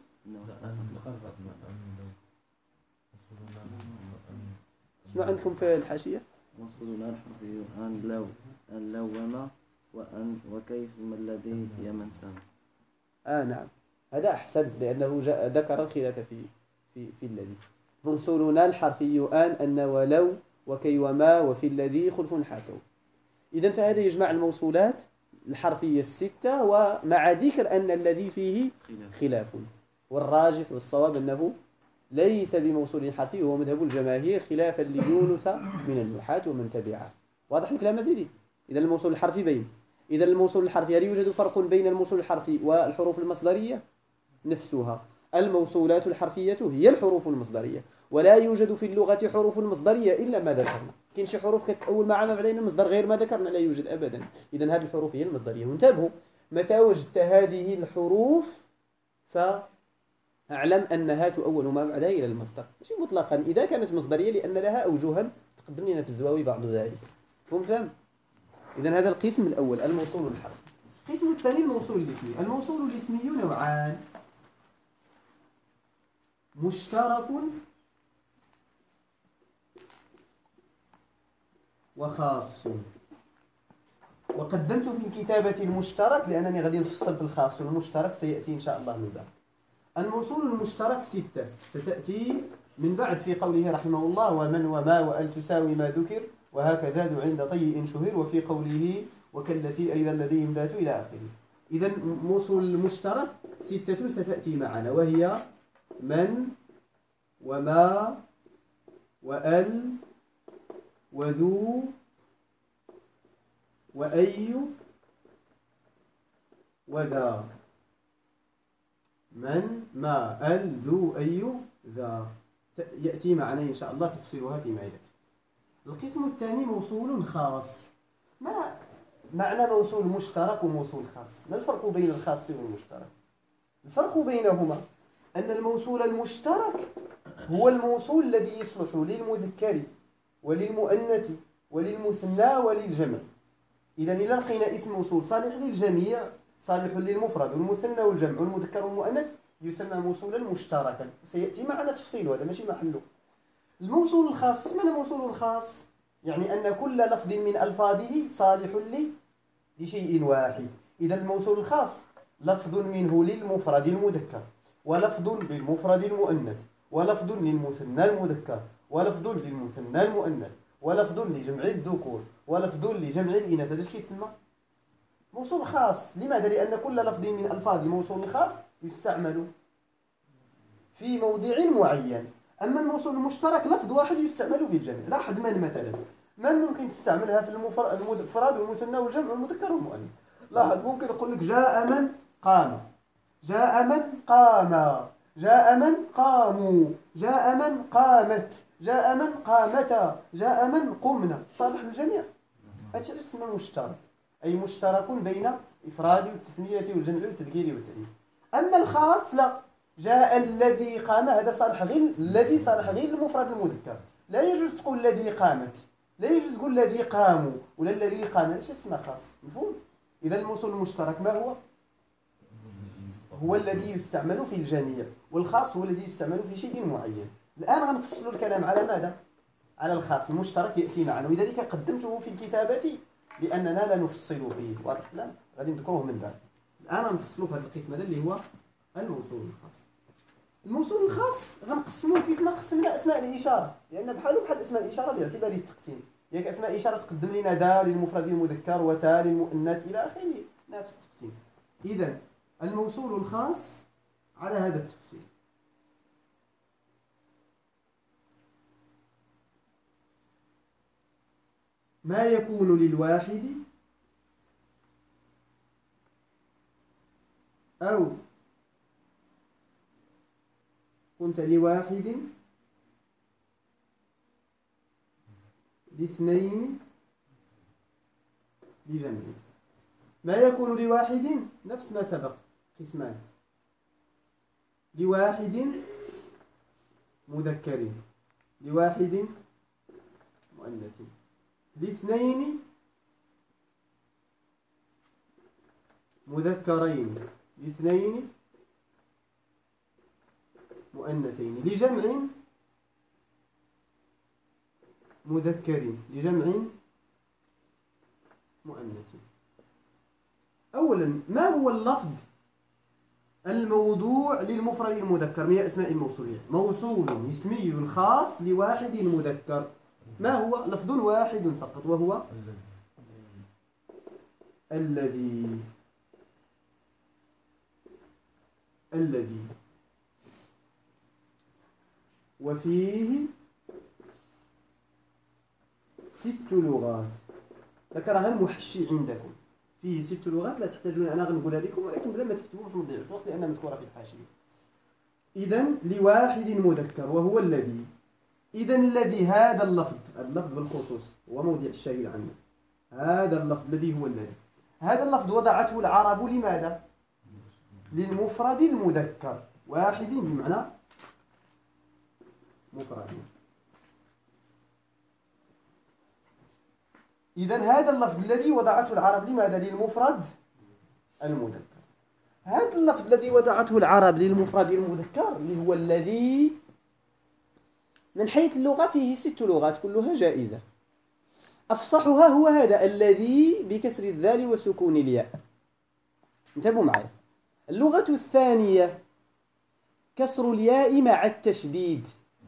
شنو عندكم في الحاشية؟ موصولنا الحرفي أن لو وما وأن وكيف ما الذي يمن سام. نعم، هذا أحسن لأنه ذكر الخلاف في الذي. موصولنا الحرفي أن ولو وكي وما وفي الذي خلف حكوا. إذن فهذا يجمع الموصولات الحرفية 6 ومع ذكر أن الذي فيه خلاف. والراجح والصواب أنه ليس بموصول حرفي، وهو مذهب الجماهير خلافا ليونس من النحاة ومن تبعه. واضح الكلام مزيدي؟ إذا الموصول الحرفي بين. إذا الموصول الحرفي هل يوجد فرق بين الموصول الحرفي والحروف المصدرية؟ نفسها. الموصولات الحرفية هي الحروف المصدرية، ولا يوجد في اللغة حروف المصدرية إلا ما ذكرنا. كاين شي حروف كتأول مع ما بعدين المصدر غير ما ذكرنا، لا يوجد أبدا. إذا هذه الحروف هي المصدرية. وانتبهوا، متى وجدت هذه الحروف فاعلم أنها تؤول ما بعدها إلى المصدر، مش مطلقا إذا كانت مصدرية، لأن لها أوجها تقدم لنا في الزواوي بعض ذلك. فهم كلام؟ إذا هذا القسم الأول الموصول الحرفي. القسم الثاني الموصول الاسمي. الموصول الاسمي نوعان: مشترك وخاص. وقدمت في الكتابة المشترك لأنني غادي نفصل في الخاص، والمشترك سيأتي إن شاء الله من بعد. الموصول المشترك 6 ستأتي من بعد في قوله رحمه الله ومن وما وأل تساوي ما ذكر وهكذا دو عند طيء شهر، وفي قوله وكالتي أيضا لديهم ذات إلى آخره. إذا موصول المشترك 6 ستأتي معنا، وهي من وما وأل وذو وأي وذا. من ما أل ذو أي ذا يأتي معنا إن شاء الله تفصيلها فيما يأتي. القسم الثاني موصول خاص. ما معنى موصول مشترك وموصول خاص؟ ما الفرق بين الخاص والمشترك؟ الفرق بينهما أن الموصول المشترك هو الموصول الذي يصلح للمذكر وللمؤنث وللمثنى وللجمع. إذا إذا لقينا اسم موصول صالح للجميع، صالح للمفرد والمثنى والجمع والمذكر والمؤنث، يسمى موصولا مشتركا. سيأتي معنا تفصيل، هذا ماشي محله. الموصول الخاص، ما الموصول الخاص؟ يعني أن كل لفظ من ألفاظه صالح لشيء واحد. إذا الموصول الخاص لفظ منه للمفرد المذكر، ولفظ للمفرد المؤنث، ولفظ للمثنى المذكر، ولفظ للمثنى المؤنث، ولفظ لجمع الذكور، ولفظ لجمع الإناث. هذا اش كيتسمى؟ موصول خاص. لماذا؟ لأن كل لفظ من ألفاظ الموصول الخاص يستعمل في موضع معين. أما الموصول المشترك لفظ واحد يستعمل في الجميع. لاحظ من مثلا، من ممكن تستعملها في المفرد والمثنى والجمع والمذكر والمؤنث. لاحظ ممكن أقول لك جاء من قام، جاء من قام، جاء من قاموا، جاء من قامت، جاء من قامتا، جاء من قمنا. صالح للجميع. هذا اسمه مشترك، أي مشترك بين إفراد والتثنية والجمع والتذكير والتأنيث. أما الخاص لا، جاء الذي قام، هذا صالح غير الذي، صالح غير المفرد المذكر. لا يجوز تقول الذي قامت، لا يجوز تقول الذي قاموا ولا الذي قام. ايش اسمه خاص؟ مفهوم؟ إذا الموصول المشترك ما هو؟ هو الذي يستعمل في الجميع، والخاص هو الذي يستعمل في شيء معين. الآن غنفصل الكلام على ماذا؟ على الخاص. المشترك يأتي معنا، ولذلك قدمته في الكتابة لأننا لا نفصل فيه. واضح؟ لا غادي نذكره من بعد. الآن غنفصلوا في هذا القسم هذا اللي هو الموصول الخاص. الموصول الخاص غنقسموه كيف ما قسمنا أسماء الإشارة، لأن بحال اسماء الإشارة باعتبار التقسيم. ياك أسماء إشارة تقدم لنا دا للمفرد المذكر وتا للمؤنث إلى آخره، نفس التقسيم. إذن الموصول الخاص على هذا التفصيل. ما يكون للواحد أو كنت لواحد لاثنين لجمع. ما يكون لواحد نفس ما سبق، قسمان: لواحد مذكر، لواحد مؤنث، لاثنين مذكرين، لاثنين مؤنثين، لجمع مذكر، لجمع مؤنث. أولا، ما هو اللفظ الموضوع للمفرد المذكر من الأسماء الموصولية؟ موصول اسمي خاص لواحد مذكر. ما هو؟ لفظ واحد فقط، وهو الذي. الذي، وفيه 6 لغات ذكرها المحشي عندكم. فيه 6 لغات لا تحتاجون أنا نقولها لكم، ولكن بلا ما تكتبوا باش ما نضيعوش وقت لأنها مذكورة في الحاشية. إذن لواحد مذكر وهو الذي. إذن الذي، هذا اللفظ بالخصوص هو موضع الشاهد عنه. هذا اللفظ الذي هو الذي، هذا اللفظ وضعته العرب لماذا؟ للمفرد المذكر، واحد بمعنى مفرد. إذن هذا اللفظ الذي وضعته العرب لماذا؟ للمفرد المذكر. هذا اللفظ الذي وضعته العرب للمفرد المذكر اللي هو الذي، من حيث اللغة فيه 6 لغات كلها جائزة. أفصحها هو هذا الذي بكسر الذال وسكون الياء. انتبهوا معي. اللغة الثانية كسر الياء مع التشديد.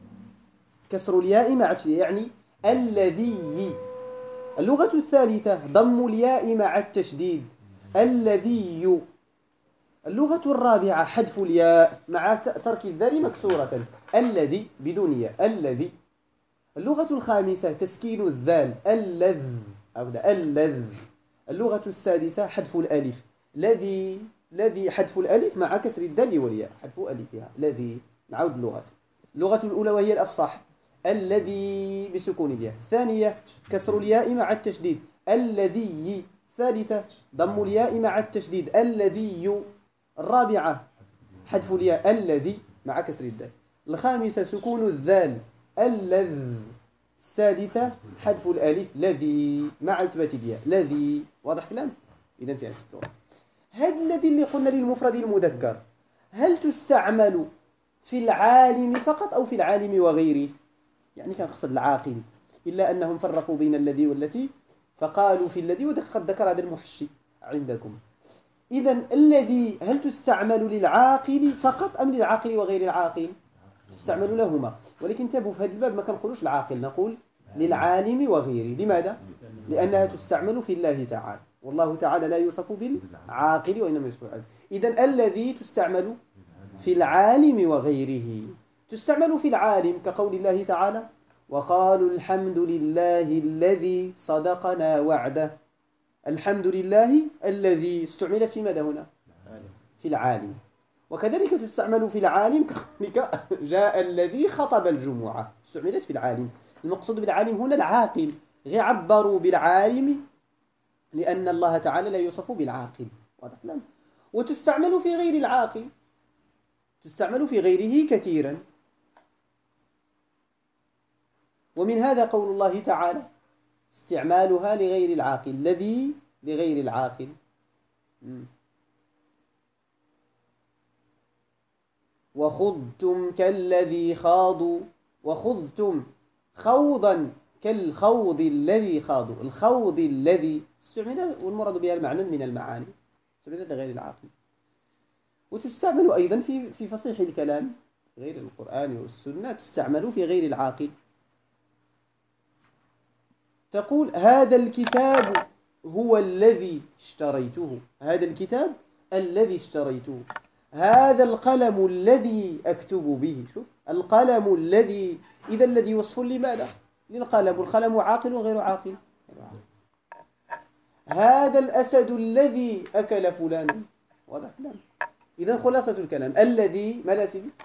كسر الياء مع التشديد يعني الذي. اللغة الثالثة ضم الياء مع التشديد، الذي. اللغة الرابعة حذف الياء مع ترك الذال مكسورة، الذي بدون ياء، الذي. اللغة الخامسة تسكين الذال، اللذ أو اللذ. اللغة السادسة حذف الألف، الذي حذف الألف مع كسر الذال والياء، حذف ألفها، الذي. نعود اللغة الأولى وهي الأفصح، الذي بسكون الياء. الثانية كسر الياء مع التشديد، الذي. الثالثة ضم الياء مع التشديد، الذي. الرابعة حذف الياء، الذي مع كسر الذال. الخامسة سكون الذال، اللذ. السادسة حذف الألف، الذي مع إثبات الياء، الذي. واضح كلام؟ إذن فيها 6 لغات. هذا الذي اللي قلنا للمفرد المذكر هل تستعمل في العالم فقط أو في العالم وغيره؟ يعني كان قصد العاقل، إلا أنهم فرقوا بين الذي والتي فقالوا في الذي، وقد ذكر هذا المحشي عندكم. إذن الذي هل تستعمل للعاقل فقط أم للعاقل وغير العاقل؟ تستعمل لهما، ولكن انتبهوا في هذا الباب ما كنقولوش العاقل، نقول للعالم وغيره. لماذا؟ لأنها تستعمل في الله تعالى، والله تعالى لا يوصف بالعاقل وإنما يوصف بالعالم. إذن الذي تستعمل في العالم وغيره. تستعمل في العالم كقول الله تعالى: وقالوا الحمد لله الذي صدقنا وعده. الحمد لله الذي استعملت في ماذا هنا؟ في العالم. وكذلك تستعمل في العالم كقولك جاء الذي خطب الجمعة، استعملت في العالم. المقصود بالعالم هنا العاقل، غير عبروا بالعالم لأن الله تعالى لا يوصف بالعاقل. واضح الكلام؟ وتستعمل في غير العاقل، تستعمل في غيره كثيرا. ومن هذا قول الله تعالى استعمالها لغير العاقل، الذي لغير العاقل. وخضتم كالذي خاضوا، وخضتم خوضا كالخوض الذي خاضوا. الخوض الذي استعمل والمراد بها المعنى من المعاني، استعملت لغير العاقل. وتستعمل أيضا في فصيح الكلام غير القرآن والسنة، تستعمل في غير العاقل. تقول هذا الكتاب هو الذي اشتريته، هذا الكتاب الذي اشتريته، هذا القلم الذي أكتب به. شوف القلم الذي، إذا الذي وصف لماذا؟ للقلم، والقلم عاقل وغير عاقل. هذا الأسد الذي أكل فلانا، واضح كلام. إذا خلاصة الكلام الذي ما لا سيدي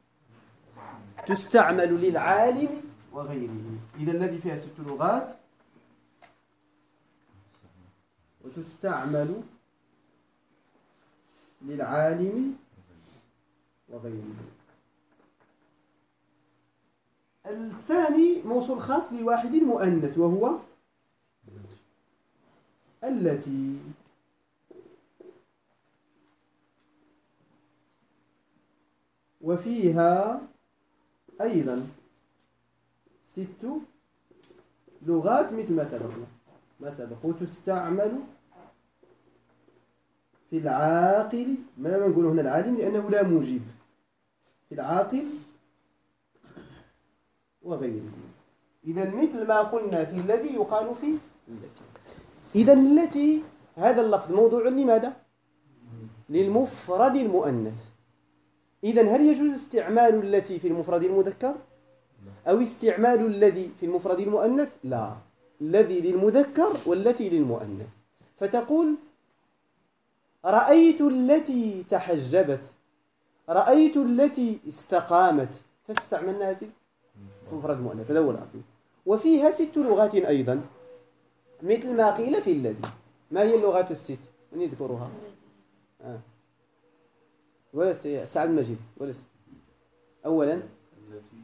تستعمل للعالم وغيره. إذا الذي فيها 6 لغات وتستعمل للعالم وغيره. الثاني موصول خاص بواحد مؤنث وهو التي. وفيها أيضا 6 لغات مثل ما سبق وتستعمل في العاقل. ما نقول هنا العالم لأنه لا موجب، في العاقل وغيره. إذا مثل ما قلنا في الذي يقال في التي. إذا التي هذا اللفظ موضوع لماذا؟ للمفرد المؤنث. إذا هل يجوز استعمال التي في المفرد المذكر أو استعمال الذي في المفرد المؤنث؟ لا، الذي للمذكر والتي للمؤنث. فتقول رأيت التي تحجبت، رأيت التي استقامت، فاستعملناها في مفرد المؤنث، هذا هو الأصل. وفيها 6 لغات أيضا مثل ما قيل في الذي. ما هي اللغات ال6؟ من يذكرها؟ ولس سعد المجيد ولس. أولا التي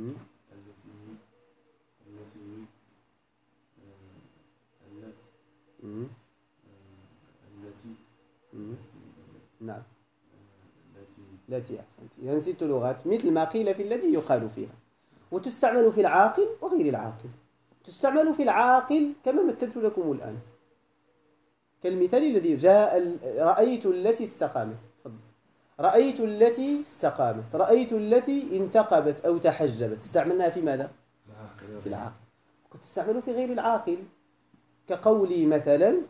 نعم التي أحسنت. إذن 6 لغات مثل ما قيل في الذي يقال فيها. وتستعمل في العاقل وغير العاقل. تستعمل في العاقل كما مثلت لكم الآن، كالمثال الذي جاء رأيت التي استقامت. رأيت التي استقامت، رأيت التي انتقبت أو تحجبت. استعملناها في ماذا؟ في العاقل. قد تستعمل في غير العاقل كقولي مثلا،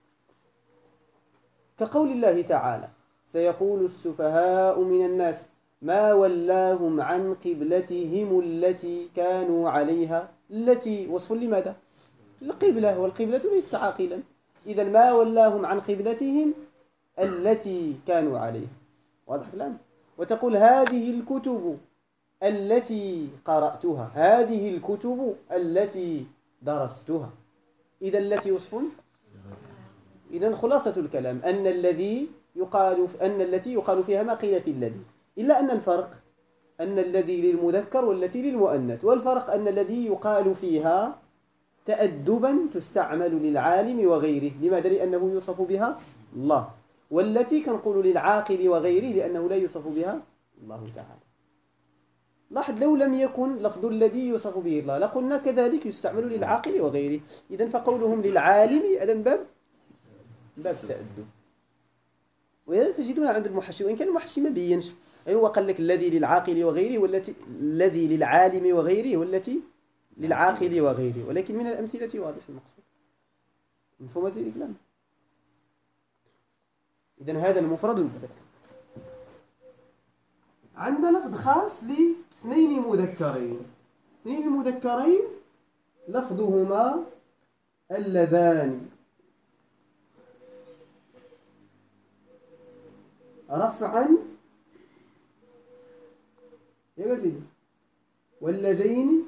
كقول الله تعالى سيقول السفهاء من الناس ما ولاهم عن قبلتهم التي كانوا عليها. التي وصف لماذا؟ القبلة، والقبلة ليست عاقلا. إذا ما ولاهم عن قبلتهم التي كانوا عليها، واضح الكلام. وتقول هذه الكتب التي قرأتها، هذه الكتب التي درستها. إذا التي وصف. إذا خلاصة الكلام أن التي يقال فيها ما قيل في الذي، إلا أن الفرق أن الذي للمذكر والتي للمؤنث. والفرق أن الذي يقال فيها تأدبا تستعمل للعالم وغيره. لماذا؟ لأنه يوصف بها الله. والتي كنقول للعاقل وغيره لأنه لا يوصف بها الله تعالى. لاحظ لو لم يكن لفظ الذي يوصف به الله لقلنا كذلك يستعمل للعاقل وغيره. إذن فقولهم للعالم هذا باب تأدب. وهذا تجدون عند المحشي، وإن كان المحشي ما بينش. أيوة قال لك الذي للعاقل وغيره، والتي الذي للعالم وغيره، والتي للعاقل وغيره. ولكن من الأمثلة واضح المقصود. مفهوم هذا الكلام؟ إذن هذا المفرد المذكر. عندنا لفظ خاص لاثنين مذكرين. اثنين مذكرين لفظهما اللذان رفعا يا سيدي، واللذين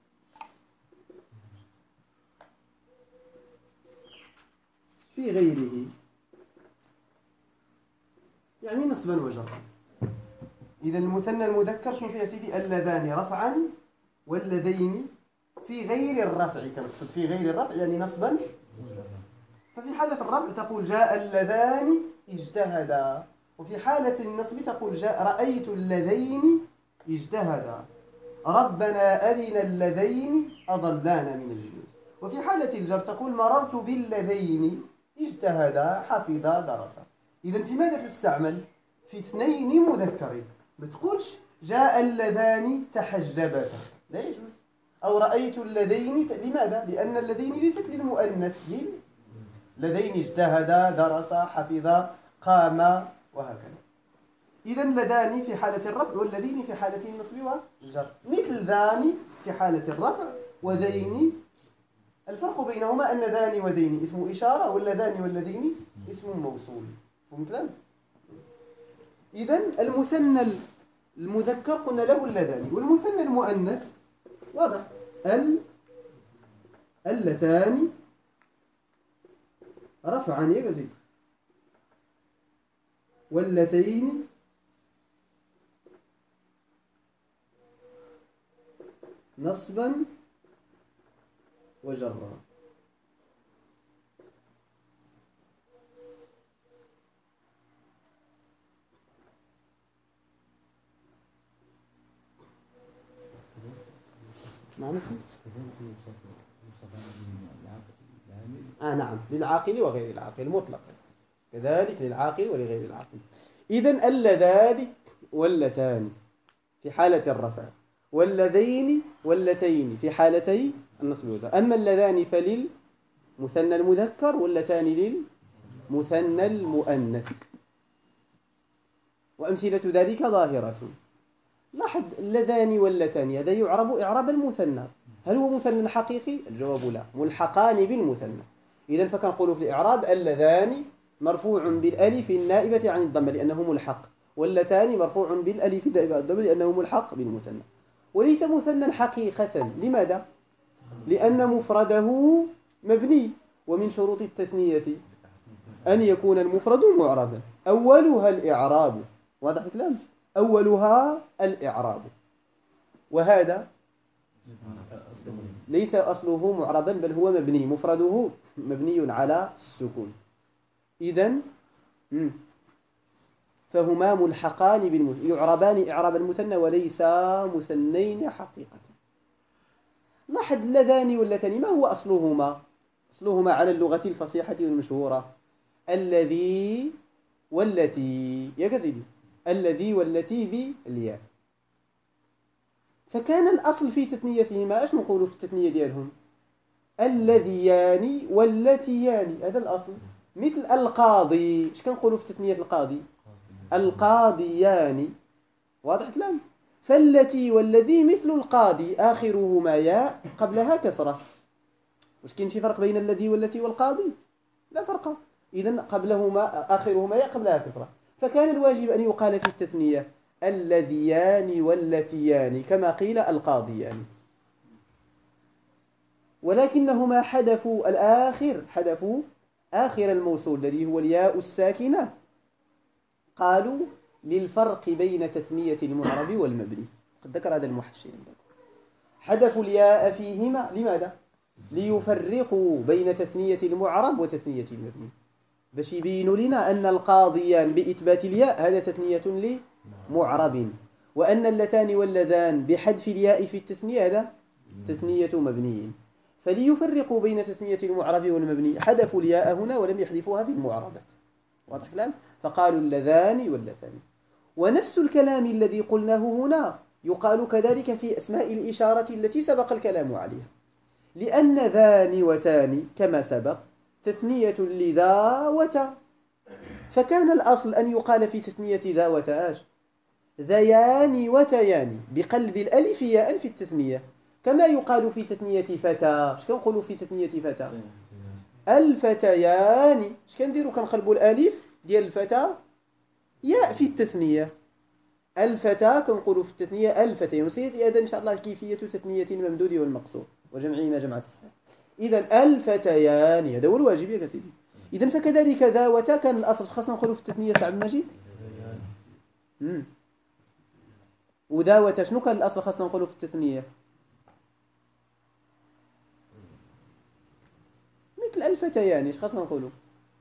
في غيره، يعني نصبا وجرا. إذا المثنى المذكر شنو فيه يا سيدي؟ اللذان رفعا واللذين في غير الرفع. كنقصد في غير الرفع يعني نصبا. ففي حالة الرفع تقول جاء اللذان اجتهدا، وفي حالة النصب تقول رأيت اللذين اجتهدا، ربنا أرنا اللذين أضلانا من الجنس. وفي حالة الجر تقول مررت باللذين اجتهدا حفظا درسا. إذن في ماذا تستعمل؟ في اثنين مذكرين. ما تقولش جاء اللذان تحجبتا، لا يجوز. أو رأيت اللذين لماذا؟ لأن اللذين ليست للمؤنث، لذين اجتهد درس حفظ قام وهكذا. إذا لذان في حالة الرفع والذين في حالة النصب والجر، مثل ذان في حالة الرفع وذين. الفرق بينهما أن ذان وذين اسم إشارة، واللذان والذين اسم موصول. فهمت؟ إذا المثنى المذكر قلنا له اللذان، والمثنى المؤنث واضح اللتان رفعا يجزي، واللتين نصبا وجرا. نعم نعم، للعاقل وغير العاقل مطلقا، كذلك للعاقل ولغير العاقل. إذن اللذان واللتان في حالة الرفع، واللذين واللتين في حالتي النصب والجر. أما اللذان فللمثنى المذكر، واللتان للمثنى المؤنث. وأمثلة ذلك ظاهرة. لاحظ اللذان واللتان هذا يعرب إعراب المثنى. هل هو مثنى حقيقي؟ الجواب لا، ملحقان بالمثنى. إذن فكنقول في الإعراب اللذان مرفوع بالألف النائبة عن الضمة لأنه ملحق، واللتان مرفوع بالألف النائبة عن الضمة لأنه ملحق بالمثنى. وليس مثنى حقيقة. لماذا؟ لأن مفرده مبني، ومن شروط التثنية أن يكون المفرد معربا أولها الإعراب. واضح الكلام؟ أولها الإعراب، وهذا ليس أصله معربا بل هو مبني، مفرده مبني على السكون. إذن فهما ملحقان بالمثنى، يعربان إعراب المثنى وليسا مثنين حقيقة. لاحظ اللذان واللتان ما هو أصلهما؟ أصلهما على اللغة الفصيحة والمشهورة الذي والتي، يا كسيدي الذي والتي بالياء. فكان الأصل في تثنيتهما ايش نقولوا في التثنية ديالهم؟ الذيان واللتيان، هذا الأصل. مثل القاضي، ايش كنقولوا في تثنية القاضي؟ القاضيان. واضح الكلام؟ فالتي والذي مثل القاضي آخرهما ياء قبلها كسرة. واش كاين شي فرق بين الذي والتي والقاضي؟ لا فرق. إذن قبلهما آخرهما ياء قبلها كسرة، فكان الواجب أن يقال في التثنية الذيان واللتيان كما قيل القاضيان. ولكنهما حذفوا آخر الموصول الذي هو الياء الساكنة، قالوا للفرق بين تثنية المعرب والمبني. قد ذكر هذا المحشي. حذفوا الياء فيهما لماذا؟ ليفرقوا بين تثنية المعرب وتثنية المبني، باش يبينوا لنا أن القاضيان بإثبات الياء هذا تثنية لمعرب، وأن اللتان واللذان بحذف الياء في التثنية هذا تثنية مبني. فليفرقوا بين تثنية المعرب والمبني حذفوا الياء هنا ولم يحذفوها في المعربات. واضح الكلام؟ فقالوا اللذان واللتان. ونفس الكلام الذي قلناه هنا يقال كذلك في أسماء الإشارة التي سبق الكلام عليها، لأن ذان وتان كما سبق تثنية لذا وتا، فكان الأصل أن يقال في تثنية ذا وتاش ذيان وتيان بقلب الألف ياء في التثنية، كما يقال في تثنية فتى. اش كنقولوا في تثنية فتى؟ الفتيان. اش كنديروا؟ كنقلبوا الألف ديال الفتى ياء في التثنية. الفتى كنقولوا في التثنية الفتيان. وسيأتي هذا إن شاء الله كيفية تثنية الممدود والمقصور وجمعهما جمع تصحيح. إذن الفتيان هذا هو الواجب يا سيدي. إذن فكذلك ذا وتا كان الأصل خاصنا نقولوا في التثنية عبد المجيد. وذا وتا شنو كان الأصل خاصنا نقولوا في التثنية؟ مثل الفتيان ايش خاصنا نقولوا؟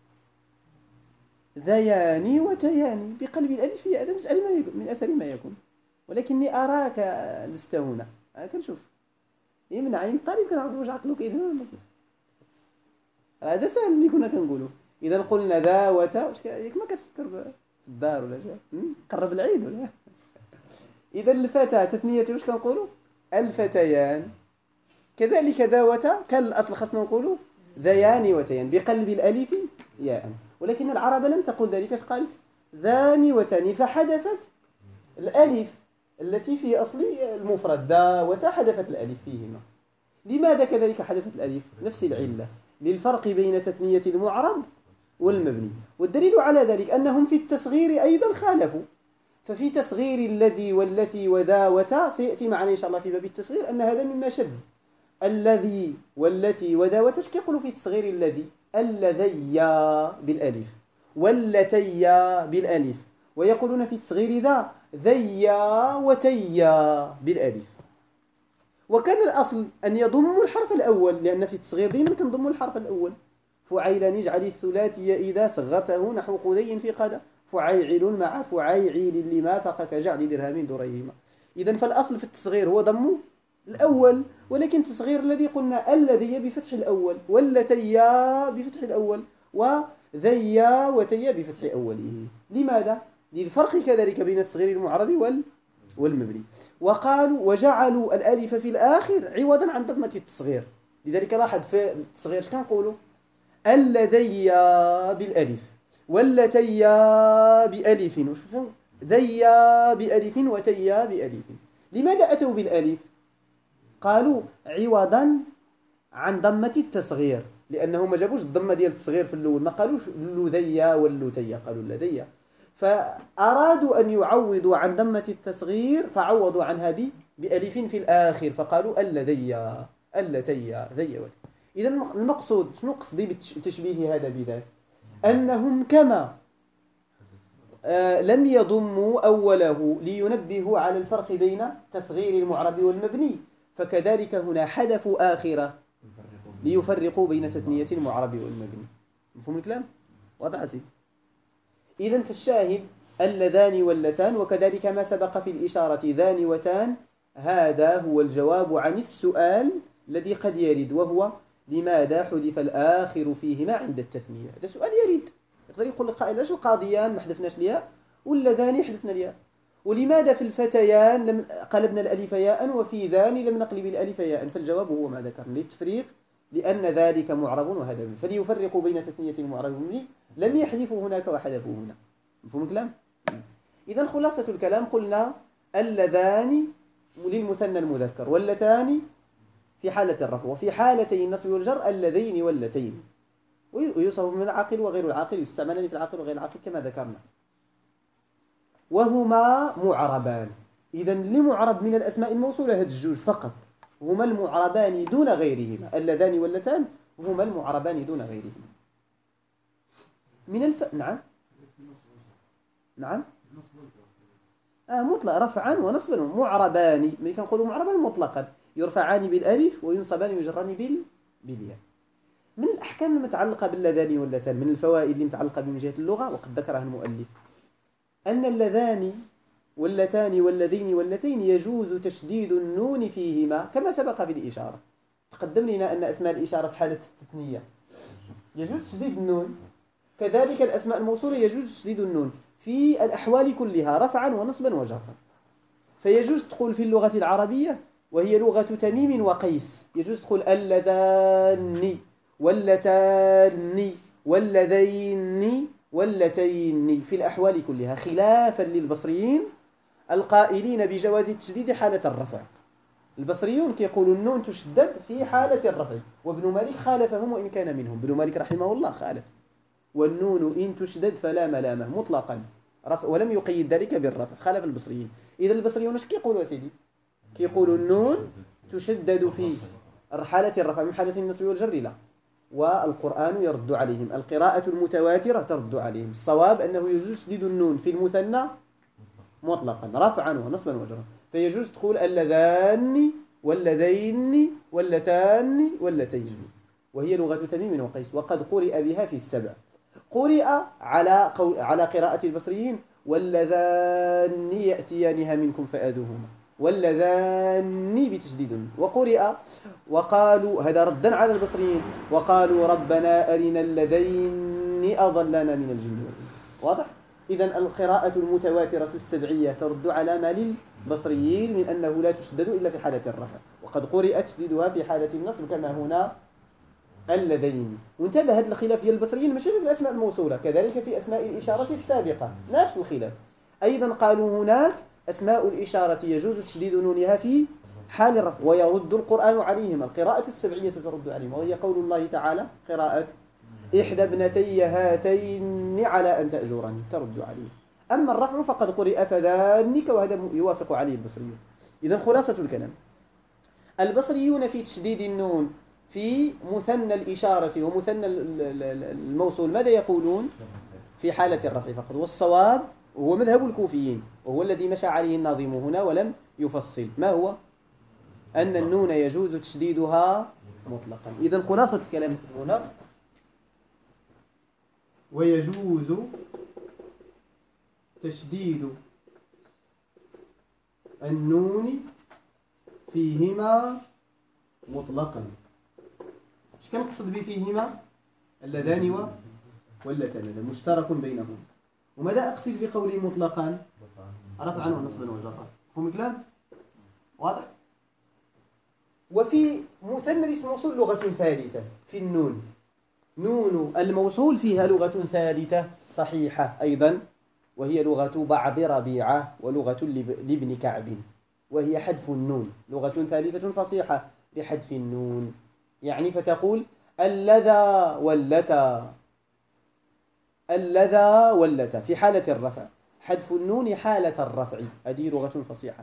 ذيان وتيان بقلب الألف. هذا مسألة ما يكون من أسهل ما يكون، ولكني أراك لست هنا. كنشوف يمنع قريب كنعرف واش عقلو كاين. هذا سهل اللي كنا كنقولوا. إذا قلنا ذا وتا ياك ما كتفكر في الدار ولا شي قرب العيد ولا. إذا الفتاة تثنية واش كنقولوا؟ الفتيان. كذلك ذاوتا كان الأصل خاصنا نقولوا ذيان وتيان بقلب الألف ياء، ولكن العرب لم تقل ذلك، قالت ذان وتان، فحذفت الألف التي في أصل المفرد ذا وتا، حذفت الألف فيهما. لماذا كذلك حذفت الألف؟ نفس العلة، للفرق بين تثنية المعرب والمبني. والدليل على ذلك أنهم في التصغير أيضا خالفوا، ففي تصغير الذي والتي وذا وتا سيأتي معنا إن شاء الله في باب التصغير أن هذا مما شد. الذي والتي وذا وتا يقولوا في تصغير الذي اللذيا بالألف واللتيا بالألف، ويقولون في تصغير ذا ذيا وتيا بالألف. وكان الأصل أن يضموا الحرف الأول، لأن في التصغير دائما كنضموا الحرف الأول. فعيلا اجعل الثلاثي إذا صغرته نحو قذي في قدا، فعيعل مع فعيعيل لما فقك جعل درهم دريهما. إذن فالأصل في التصغير هو ضم الأول، ولكن تصغير الذي قلنا الذي بفتح الأول واللتيا بفتح الأول وذيا وتيا بفتح أوله. لماذا؟ للفرق كذلك بين التصغير المعرب والمبني. وقالوا وجعلوا الألف في الآخر عوضا عن ضمة التصغير. لذلك لاحظ في التصغير اش كنقولوا؟ اللذيا بالألف واللتيا بألف، وشوفوا ذيا بألف وتيا بألف. لماذا أتوا بالألف؟ قالوا عوضا عن ضمة التصغير، لأنه ما جابوش الضمة ديال التصغير في الأول، ما قالوش اللذيا واللتيا، قالوا اللذيا، فأرادوا أن يعوضوا عن ضمة التصغير فعوضوا عنها بألف في الآخر، فقالوا اللذيا اللتيا ذيا وتيا. إذا المقصود شنو قصدي بالتشبيه هذا بذلك؟ أنهم كما لم يضموا أوله لينبهوا على الفرق بين تصغير المعرب والمبني، فكذلك هنا حذفوا آخرة ليفرقوا بين تثنية المعرب والمبني. مفهوم الكلام؟ واضح سيدي؟ إذن فالشاهد اللذان واللتان، وكذلك ما سبق في الإشارة ذان وتان، هذا هو الجواب عن السؤال الذي قد يرد، وهو لماذا حذف الآخر فيهما عند التثنية؟ هذا سؤال يرد، يقدر يقول القائل لاش القاضيان ما حذفناش الياء واللذان حذفنا الياء، ولماذا في الفتيان لم قلبنا الألف ياء وفي ذان لم نقلب الألف ياء؟ فالجواب هو ما ذكرنا للتفريق، لأن ذلك معرب وهذا مبني، فليفرقوا بين تثنية المعرب والمبني، لم يحذفوا هناك وحذفوا هنا. مفهوم الكلام؟ إذا خلاصة الكلام قلنا اللذان للمثنى المذكر، واللتان في حالة الرفع، وفي حالتي النصب والجر اللذين واللتين، ويوصف من العاقل وغير العاقل، يستعملان في العاقل وغير العاقل كما ذكرنا، وهما معربان. إذا لمعرب من الأسماء الموصولة هاد الجوج فقط، هما المعربان دون غيرهما، اللذان واللتان هما المعربان دون غيرهما. من نعم نعم مطلق رفعا ونصبا معربان، ملي كنقولوا معربان مطلقا يرفعان بالالف وينصبان ويجران بالياء. من الاحكام المتعلقه باللذان واللتان، من الفوائد اللي متعلقه من جهه اللغه وقد ذكرها المؤلف، ان اللذان واللتان واللذين واللتين يجوز تشديد النون فيهما كما سبق في الاشاره. تقدم لنا ان اسماء الاشاره في حاله التثنيه يجوز تشديد النون، كذلك الاسماء الموصوله يجوز تشديد النون في الأحوال كلها رفعا ونصبا وجرا. فيجوز تقول في اللغة العربية وهي لغة تميم وقيس، يجوز تقول اللذان واللتان واللذين واللتين في الأحوال كلها، خلافا للبصريين القائلين بجواز التشديد حالة الرفع. البصريون كيقولوا النون تشدد في حالة الرفع، وابن مالك خالفهم وإن كان منهم، ابن مالك رحمه الله خالف، والنون إن تشدد فلا ملامة مطلقا، ولم يقيد ذلك بالرفع، خالف البصريين. إذا البصريون اش كيقولوا يا سيدي؟ كيقولوا النون تشدد في حالة الرفع من حالة النصب والجر لا، والقرآن يرد عليهم، القراءة المتواترة ترد عليهم. الصواب أنه يجوز تشديد النون في المثنى مطلقا رفعا ونصبا وجرا، فيجوز تقول اللذان واللذين واللتان واللتين، وهي لغة تميم وقيس، وقد قرئ بها في السبع. قرئ على قراءة البصريين واللذان يأتيانها منكم فآذوهما، واللذان بتشديد، وقرئ وقالوا هذا ردا على البصريين وقالوا ربنا أرنا اللذين أضلنا من الجن والإنس. واضح؟ إذا القراءة المتواترة السبعية ترد على ما للبصريين من أنه لا تشدد إلا في حالة الرفع، وقد قرئت تشديدها في حالة النصب كما هنا اللذين. وانتبه هذا الخلاف ديال البصريين ماشي في الأسماء الموصولة، كذلك في أسماء الإشارة السابقة نفس الخلاف. أيضا قالوا هناك أسماء الإشارة يجوز تشديد نونها في حال الرفع، ويرد القرآن عليهم، القراءة السبعية ترد عليهم، وهي قول الله تعالى قراءة إحدى ابنتي هاتين على أن تأجرني ترد عليه. أما الرفع فقد قرئ فذانك، وهذا يوافق عليه البصريون. إذا خلاصة الكلام، البصريون في تشديد النون في مثنى الإشارة ومثنى الموصول ماذا يقولون؟ في حالة الرفع فقط، والصواب هو مذهب الكوفيين وهو الذي مشى عليه الناظم هنا ولم يفصل، ما هو؟ أن النون يجوز تشديدها مطلقا. إذا خلاصة الكلام هنا، ويجوز تشديد النون فيهما مطلقا. ايش كنقصد بفيهما؟ اللذان واللتان مشترك بينهم. وماذا أقصد بقولي مطلقا؟ رفعا ونصبا وجرا. مفهوم الكلام؟ واضح؟ وفي مثنى الاسم الموصول لغة ثالثة في النون، نون الموصول فيها لغة ثالثة صحيحة أيضا، وهي لغة بعض ربيعة ولغة لابن كعب، وهي حذف النون، لغة ثالثة فصيحة بحذف النون. يعني فتقول اللذا واللتا، اللذا واللتا في حالة الرفع، حذف النون حالة الرفع، هذه لغة فصيحة.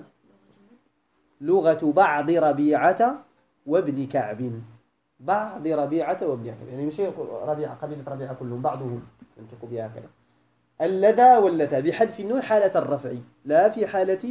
لغة بعض ربيعة وابن كعب، بعض ربيعة وابن كعب، يعني مش ربيعة قبيلة ربيعة كلهم بعضهم ينطق بها كذا. اللذا واللتا بحذف النون حالة الرفع، لا في حالة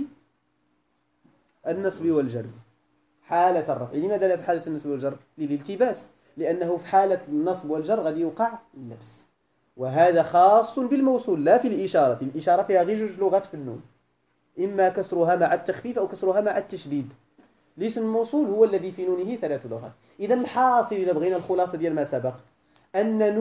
النصب والجر. حالة الرفع، لماذا لا في حالة النصب والجر؟ للالتباس، لأنه في حالة النصب والجر قد يوقع اللبس، وهذا خاص بالموصول لا في الإشارة. الإشارة فيها غير جوج لغات في النون، إما كسرها مع التخفيف أو كسرها مع التشديد. الاسم الموصول هو الذي في نونه ثلاث لغات. إذا الحاصل إذا بغينا الخلاصة ديال ما سبق، أن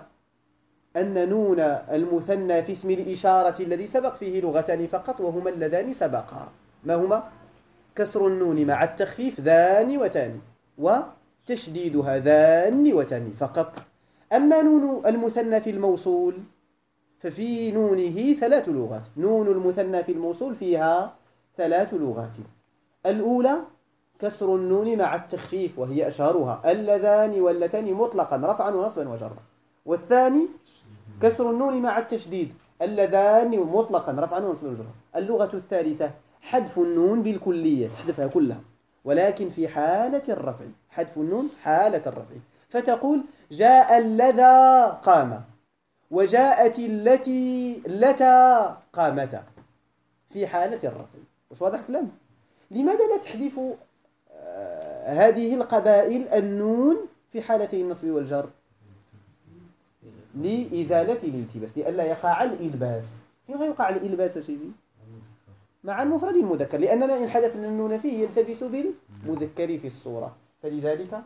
نون المثنى في اسم الإشارة الذي سبق فيه لغتان فقط، وهما اللذان سبقا، ما هما؟ كسر النون مع التخفيف ذان وتان، وتشديدها ذان وتان فقط. أما نون المثنى في الموصول ففي نونه ثلاث لغات. نون المثنى في الموصول فيها ثلاث لغات. الأولى كسر النون مع التخفيف وهي أشهرها، اللذان واللتان مطلقا رفعا ونصبا وجرا. والثاني كسر النون مع التشديد، اللذان مطلقا رفعا ونصبا وجرا. اللغة الثالثة حذف النون بالكلية، تحذفها كلها، ولكن في حالة الرفع، حذف النون حالة الرفع، فتقول جاء اللذا قام، وجاءت التي لتا قامتا في حالة الرفع. وش واضح كلام؟ لماذا لا تحذف هذه القبائل النون في حالتي النصب والجر؟ لإزالة الالتباس، لئلا يقع الإلباس. فين غيوقع الإلباس يا سيدي؟ مع المفرد المذكر، لأننا إن حذفنا النون فيه يلتبس بالمذكر في الصورة، فلذلك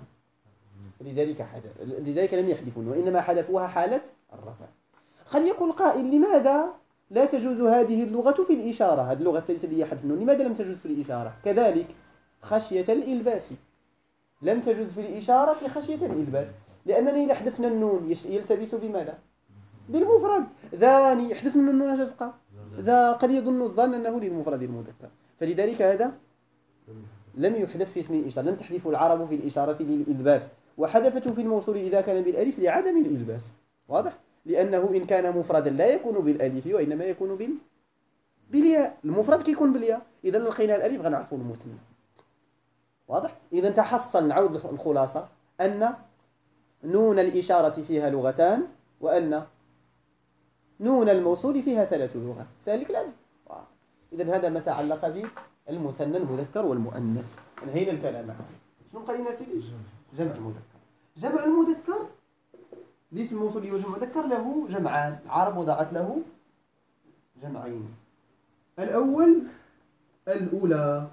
لم يحذفون، وإنما حذفوها حالة الرفع. قد يقول قائل لماذا لا تجوز هذه اللغة في الإشارة؟ هذه اللغة الثالثة اللي هي حذف النون لماذا لم تجوز في الإشارة؟ كذلك خشية الإلباس لم تجوز في الإشارة خشية الإلباس، لأننا إذا حذفنا النون يلتبس بماذا؟ بالمفرد. ذاني يحذفنا النون اش تبقى؟ ذا قد يظن الظن أنه للمفرد المذكر، فلذلك هذا لم يحذف في اسم الإشارة. لم تحذف العرب في الإشارة للإلباس، وحذفته في الموصول إذا كان بالألف لعدم الإلباس. واضح؟ لأنه إن كان مفردا لا يكون بالألف وإنما يكون بالياء. المفرد كيكون بالياء، إذا لقينا الألف غنعرفوا المثنى. واضح؟ إذا تحصل نعود الخلاصة أن نون الإشارة فيها لغتان، وأن نون الموصول فيها ثلاث لغات. سهل الكلام؟ إذا هذا ما تعلق بالمثنى المذكر والمؤنث. انهينا الكلام معه. شنو قلنا سيدي؟ جمع المذكر. جمع المذكر الاسم الموصول وجمع المذكر له جمعان، العرب وضعت له جمعين. الأول الأولى،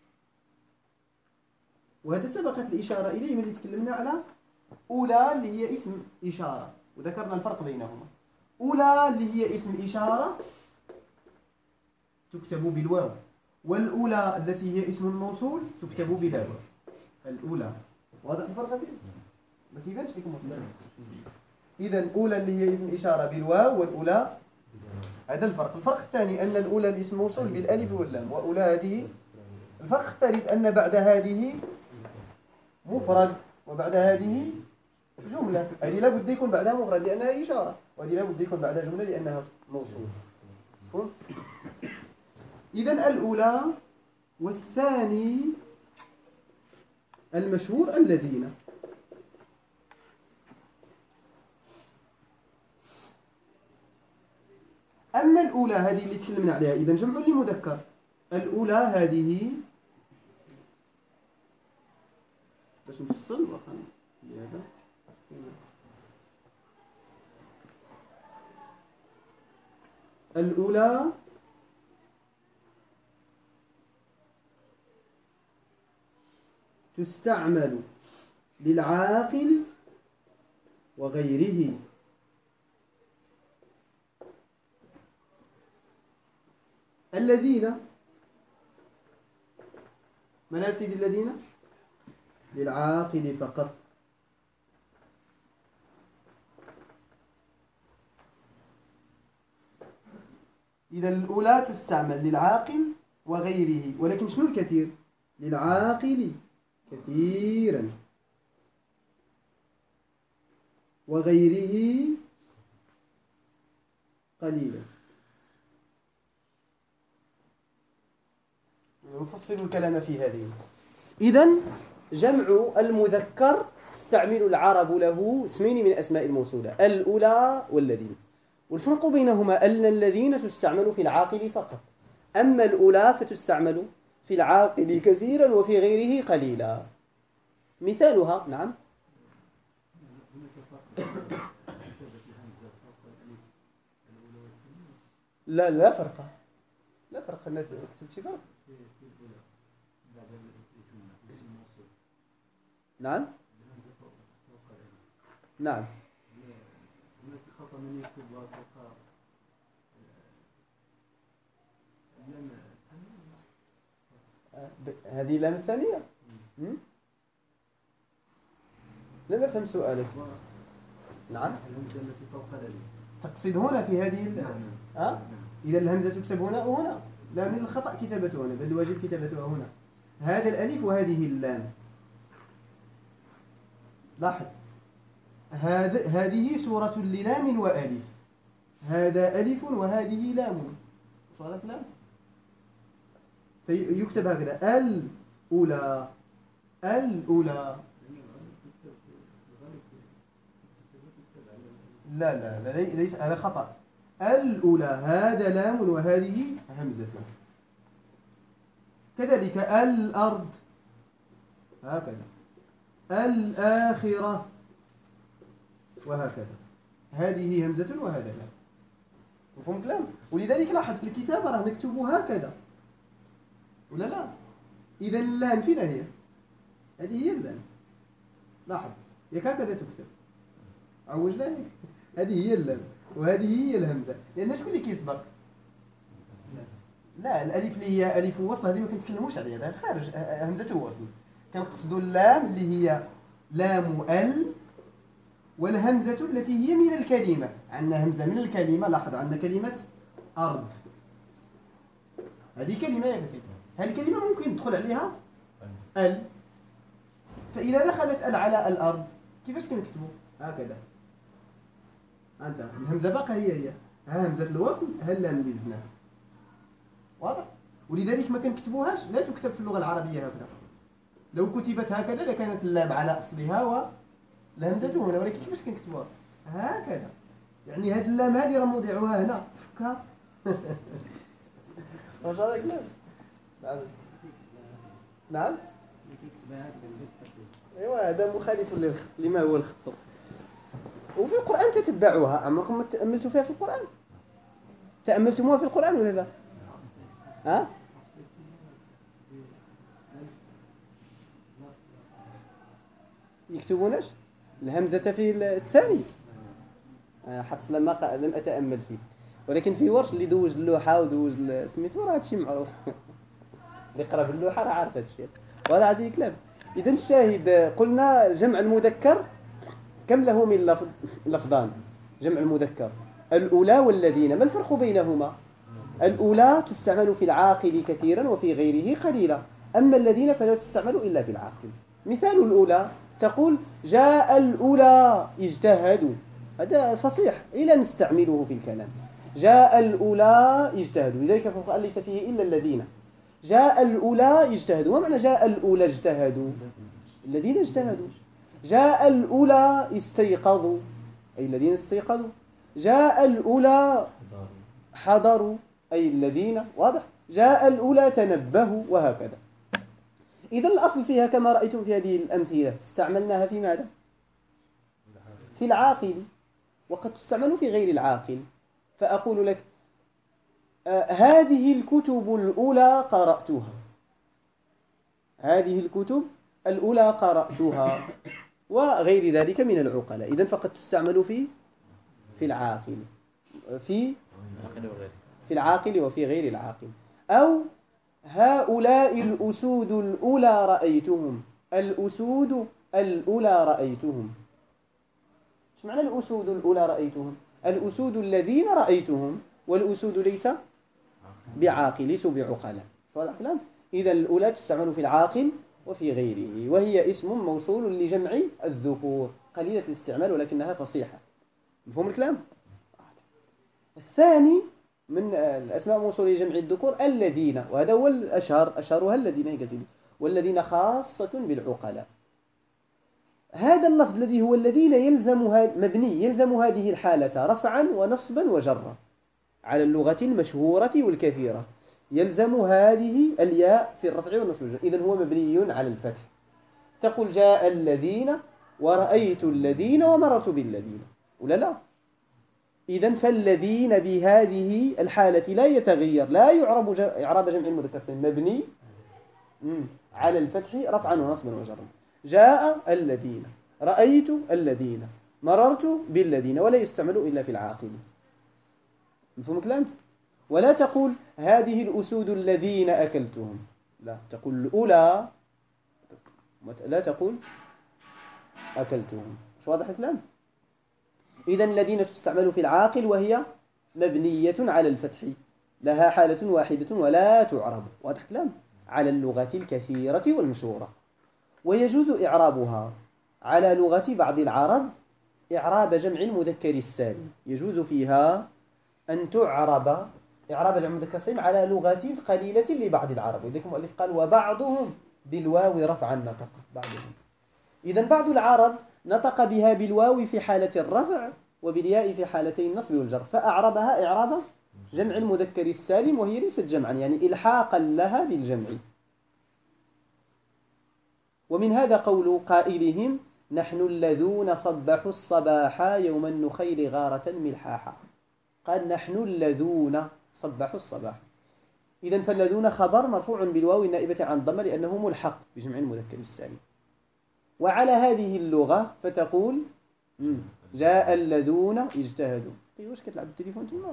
وهذا سبقت الإشارة إليه من اللي تكلمنا على أولى اللي هي اسم إشارة، وذكرنا الفرق بينهما. أولى اللي هي اسم إشارة تكتب بالواو، والأولى التي هي اسم الموصول تكتب بلا واو. الأولى واضح الفرق هذا؟ ما كيبانش لكم. إذا أولى اللي هي اسم إشارة بالواو، والأولى هذا الفرق. الفرق الثاني أن الأولى الاسم موصول بالألف واللام، وأولى هذه. الفرق الثالث أن بعد هذه مفرد، وبعد هذه جملة. هذه لابد يكون بعدها مفرد لأنها إشارة، وهذه لابد يكون بعدها جملة لأنها موصول. مفهوم؟ إذن الأولى والثاني المشهور الذين. أما الأولى هذه اللي تكلمنا عليها، إذن جمع لمذكر. الأولى هذه باش نفصل وخلنا هذا. الأولى تستعمل للعاقل وغيره. الذين مناسب الذين للعاقل فقط. إذا الأولى تستعمل للعاقل وغيره، ولكن شنو الكثير؟ للعاقل كثيرا وغيره قليلا. نفصل الكلام في هذه. إذن جمع المذكر تستعمل العرب له اسمين من أسماء الموصولة، الأولى والذين. والفرق بينهما أن الذين تستعمل في العاقل فقط، أما الأولى فتستعمل في العاقل كثيرا وفي غيره قليلا. مثالها نعم. لا فرق. لا فرق. أنا كتبت شي فرق. نعم. نعم. هذه اللام الثانية. لم أفهم سؤالك. نعم. تقصد هنا في هذه إذا الهمزة تكتب هنا وهنا، لا من الخطأ كتابتها هنا، بل الواجب كتابتها هنا. هذا الألف وهذه اللام. لاحظ، هذه سورة للام وألف، هذا ألف وهذه لام. وش هذا لام؟ فيكتب هكذا الأولى. الأولى. لا ليس هذا خطأ. الأولى هذا لام وهذه همزة. كذلك الأرض هكذا، الآخرة وهكذا، هذه همزة وهذا لام. مفهوم الكلام؟ ولذلك لاحظ في الكتابة راه نكتب هكذا ولا لا؟ إذا اللام فين هي؟ هذه هي اللام. لاحظ ياك هكذا تكتب. عوجنا هيك. هذه هي اللام وهذه هي الهمزة. لأن شكون اللي كيسبق؟ لا الألف اللي هي ألف وصل هذه ما كنتكلموش عليها، هذا خارج همزة وصل. كنقصدوا اللام اللي هي لام ال، والهمزة التي هي من الكلمة. عندنا همزة من الكلمة. لاحظ عندنا كلمة أرض، هذه كلمة يا كتير. هذه الكلمة ممكن تدخل عليها ال، فإذا دخلت ال على الأرض كيفاش كنكتبوا؟ هكذا. أنت الهمزة باقة هي ها همزة الوصل ها اللام اللي زدناها. واضح؟ ولذلك ما كنكتبوهاش، لا تكتب في اللغة العربية هكذا. لو كتبت هكذا لكانت اللام على أصلها والهمزة هنا، ولكن كيفاش كنكتبوها؟ هكذا. يعني هاد اللام هذه راه موضعها هنا فكها. واش هذا كلام؟ نعم. ايوا هذا مخالف للخط، لما هو الخط. وفي القرآن تتبعوها. عمركم تأملتوا فيها في القرآن؟ تأملتموها في القرآن ولا لا؟ ها؟ يكتبوناش الهمزة في الثاني. حفص لم أتأمل فيه، ولكن في ورش اللي دوز اللوحة ودوز سميتو راه هادشي معروف. اللي قرا في اللوحة راه عارف هادشي، وهذا عزيز كلام. إذا الشاهد قلنا الجمع المذكر كم له من لفظان؟ جمع المذكر الأولى والذين، ما الفرق بينهما؟ الأولى تستعمل في العاقل كثيرا وفي غيره قليلا، أما الذين فلا تستعمل إلا في العاقل. مثال الأولى تقول جاء الأولى اجتهدوا، هذا فصيح إلا نستعمله في الكلام. جاء الأولى اجتهدوا، لذلك فقال ليس فيه إلا الذين. جاء الأولى اجتهدوا، ما معنى جاء الأولى اجتهدوا؟ الذين اجتهدوا. جاء الأولى استيقظوا، أي الذين استيقظوا. جاء الأولى حضروا، أي الذين، واضح. جاء الأولى تنبهوا، وهكذا. إذا الأصل فيها كما رأيتم في هذه الأمثلة استعملناها في ماذا؟ في العاقل، وقد تستعمل في غير العاقل. فأقول لك هذه الكتب الأولى قرأتها، هذه الكتب الأولى قرأتها، وغير ذلك من العقلاء. إذن فقد تستعمل في العاقل، في العاقل وفي غير العاقل. أو هؤلاء الأسود الأولى رأيتهم، الأسود الأولى رأيتهم. ايش معنى الأسود الأولى رأيتهم؟ الأسود الذين رأيتهم، والأسود ليس بعاقل، ليسوا بعقلاء. شو هذا الكلام؟ إذا الأولى تستعمل في العاقل وفي غيره، وهي اسم موصول لجمع الذكور، قليلة الاستعمال ولكنها فصيحة. مفهوم الكلام؟ الثاني من الأسماء موصولة لجمع الذكور الذين، وهذا هو الأشهر، أشهرها الذين يكذبون، والذين خاصة بالعقلاء. هذا اللفظ الذي هو الذين مبني يلزم هذه الحالة رفعا ونصبا وجرا على اللغة المشهورة والكثيرة. يلزم هذه الياء في الرفع والنصب والجر، إذن هو مبني على الفتح. تقول جاء الذين ورأيت الذين ومررت بالذين، ولا لا؟ إذن فالذين بهذه الحالة لا يتغير، لا يعرب إعراب جمع المذكر السالم، مبني على الفتح رفعا ونصبا وجرا. جاء الذين، رأيت الذين، مررت بالذين، ولا يستعمل إلا في العاقل. مفهوم الكلام؟ ولا تقول هذه الأسود الذين أكلتهم، لا، تقول الأولى، لا تقول أكلتهم. مش واضح الكلام؟ إذن الذين تستعمل في العاقل وهي مبنية على الفتح، لها حالة واحدة ولا تعرب، واضح الكلام؟ على اللغة الكثيرة والمشهورة. ويجوز إعرابها على لغة بعض العرب إعراب جمع المذكر السالم، يجوز فيها أن تعرب إعراب جمع المذكر السالم على لغة قليلة لبعض العرب. لذلك المؤلف قال وبعضهم بالواو رفعا نطق، بعضهم. إذن بعض العرب نطق بها بالواو في حالة الرفع وبالياء في حالتي النصب والجر، فأعربها إعراب جمع المذكر السالم، وهي ليست جمعا، يعني إلحاقا لها بالجمع. ومن هذا قول قائلهم نحن الذون صبحوا الصباح يوم النخيل غارة ملحاحا. قال نحن الذون صبحوا الصباح. إذن فالذون خبر مرفوع بالواو النائبة عن الضمة لأنه ملحق بجمع المذكر السالم. وعلى هذه اللغة فتقول جاء الذون اجتهدوا. واش كتلعب بالتليفون تما؟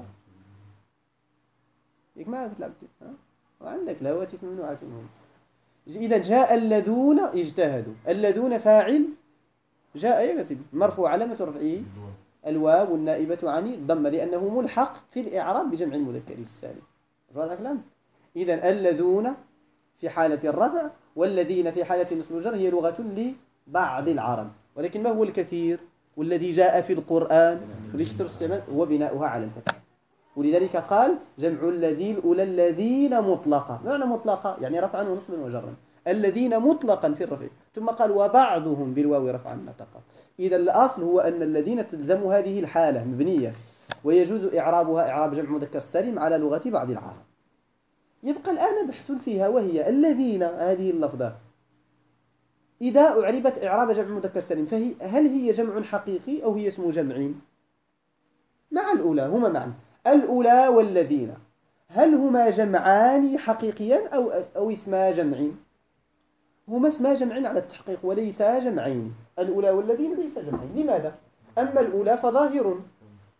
ياك ما كتلعب وعندك الهواتف ممنوعة منهم. إذا جاء الذون اجتهدوا، الذون فاعل جاء يا سيدي مرفوع علامة رفعه الواو النائبة عن الضمة لأنه ملحق في الإعراب بجمع المذكر السالم. هذا الكلام. إذا الذون في حالة الرفع والذين في حالة النصب والجر هي لغة لبعض العرب، ولكن ما هو الكثير والذي جاء في القرآن فليكثر استعمال هو بناؤها على الفتح. ولذلك قال جمع الذين أولى الذين مطلقة. معنى مطلقة يعني رفعا ونصبا وجرا، الذين مطلقا في الرفع، ثم قال وبعضهم بالواو رفعا نطقا. إذا الأصل هو أن الذين تلزم هذه الحالة مبنية، ويجوز إعرابها إعراب جمع مذكر سالم على لغة بعض العرب. يبقى الآن بحث فيها، وهي الذين، هذه اللفظة إذا أعربت إعراب جمع مذكر سالم هل هي جمع حقيقي أو هي اسم جمع؟ مع الأولى هما معا، الأولى والذين هل هما جمعان حقيقيا أو اسما جمع؟ هما اسما جمع على التحقيق وليس جمعين. الأولى والذين ليس جمعين. لماذا؟ أما الأولى فظاهر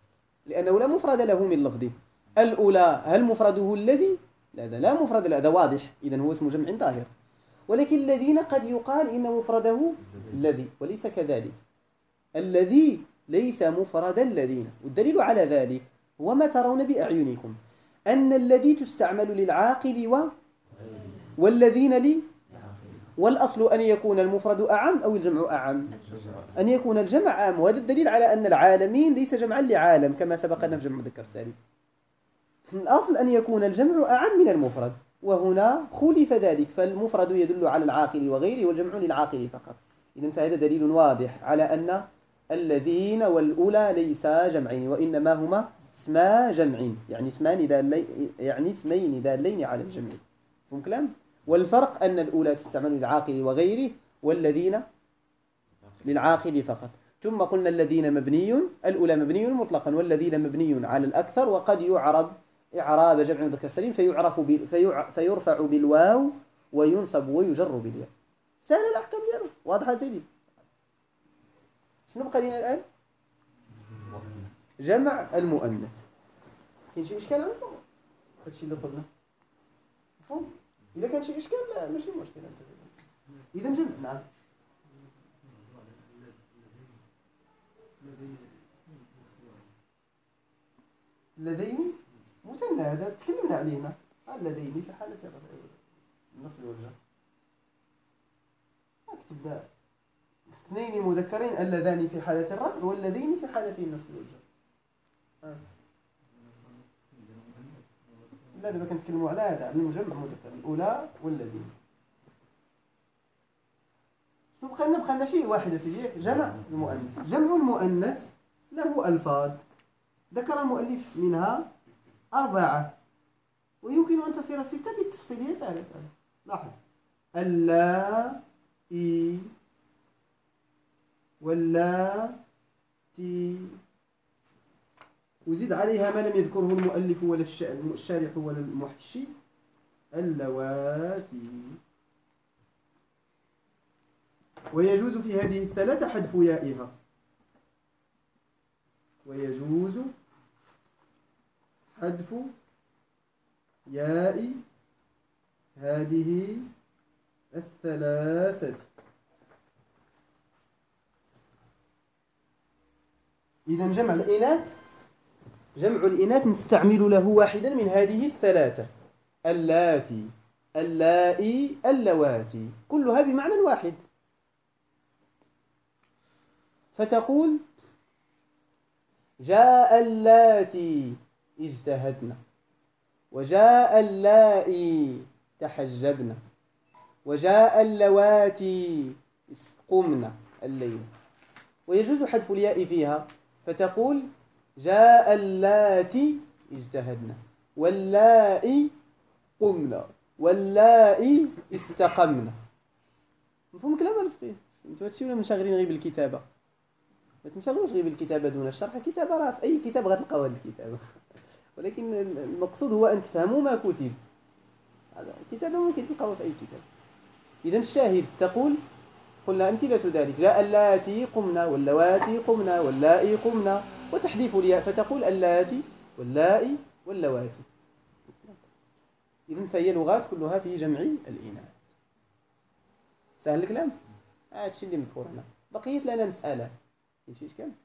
لأنه لا مفرد له من لفظه. الأولى هل مفرده الذي؟ لا مفرد له، هذا واضح، إذن هو اسم جمع ظاهر. ولكن الذين قد يقال إن مفرده الذي، وليس كذلك. الذي ليس مفرد الذين، والدليل على ذلك هو ما ترون بأعينكم أن الذي تستعمل للعاقل والذين لي، والأصل أن يكون المفرد أعم أو الجمع أعم، أن يكون الجمع أعم. وهذا الدليل على أن العالمين ليس جمعا لعالم كما سبقنا في جمع مذكر سالم. الأصل أن يكون الجمع أعم من المفرد، وهنا خولف ذلك، فالمفرد يدل على العاقل وغيره والجمع للعاقل فقط. إذن فهذا دليل واضح على أن الذين والأولى ليسا جمعين، وإنما هما اسما جمع، يعني اسمين دالين على الجمع. فهم كلام؟ والفرق أن الأولى تستعمل للعاقل وغيره، والذين للعاقل فقط. ثم قلنا الذين مبني، الأولى مبني مطلقا، والذين مبني على الأكثر، وقد يعرب إعراب جمع مذكر سليم فيرفع بالواو وينصب ويجر بالياء. سهل الأحكام ديالو، واضحة سيدي. شنو بقى لنا الآن؟ جمع المؤنث. كاين شي إشكال عندكم؟ هادشي اللي قلنا مفهوم؟ إذا كان شي إشكال لا ماشي مشكل. إذا جمع. نعم. اللذين مثنى، هذا تكلمنا علينا. اللذين في حالة النصب والجر. اكتب ده اثنين مذكرين، اللذان في حالة الرفع والذين في حالة النصب والجر. لا دابا كنتكلموا على هذا، على المجمع مذكر، الأولى والذين. شنو بقى لنا شيء واحد يا سيدي، جمع المؤنث. جمع المؤنث له ألفاظ ذكر المؤلف منها 4، ويمكن أن تصير 6 بالتفصيل. هي سهلة. لاحظ: اللائي واللاتي، وزد عليها ما لم يذكره المؤلف ولا الشارح ولا المحشي، اللواتي. ويجوز في هذه الثلاثة حذف يائها، ويجوز حذف ياء هذه الثلاثة. إذن جمع الإناث نستعمل له واحدا من هذه الثلاثة: اللاتي، اللائي، اللواتي، كلها بمعنى واحد. فتقول: جاء اللاتي اجتهدنا، وجاء اللائي تحجبنا، وجاء اللواتي قمنا الليل. ويجوز حذف الياء فيها، فتقول: جاء اللاتي اجتهدنا، واللائي قمنا، واللائي استقمنا. مفهوم كلام الفقيه؟ انتوا هادشي ولا منشغلين غير بالكتابة؟ ما تنشغلوش غير بالكتابة دون الشرح. الكتابة راه في أي كتاب غتلقاو هاد الكتابة، ولكن المقصود هو أن تفهموا ما كتب. الكتابة ممكن تلقاوها في أي كتاب. إذن الشاهد تقول: قلنا أمثلة ذلك: جاء اللاتي قمنا، واللواتي قمنا، واللائي قمنا. وتحذيف الياء فتقول: اللاتي، واللائي، واللواتي. إذن فهي لغات كلها في جمع الإناث. سهل الكلام؟ هذا الشيء اللي مذكور هنا. بقيت لنا مسألة. كاين شي إشكال؟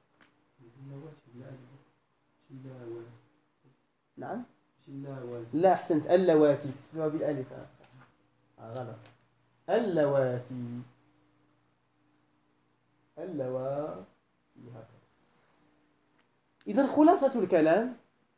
نعم؟ لا أحسنت، اللواتي تكتبها بالألف. غلط. اللواتي، اللواتي هكذا. إذن خلاصة الكلام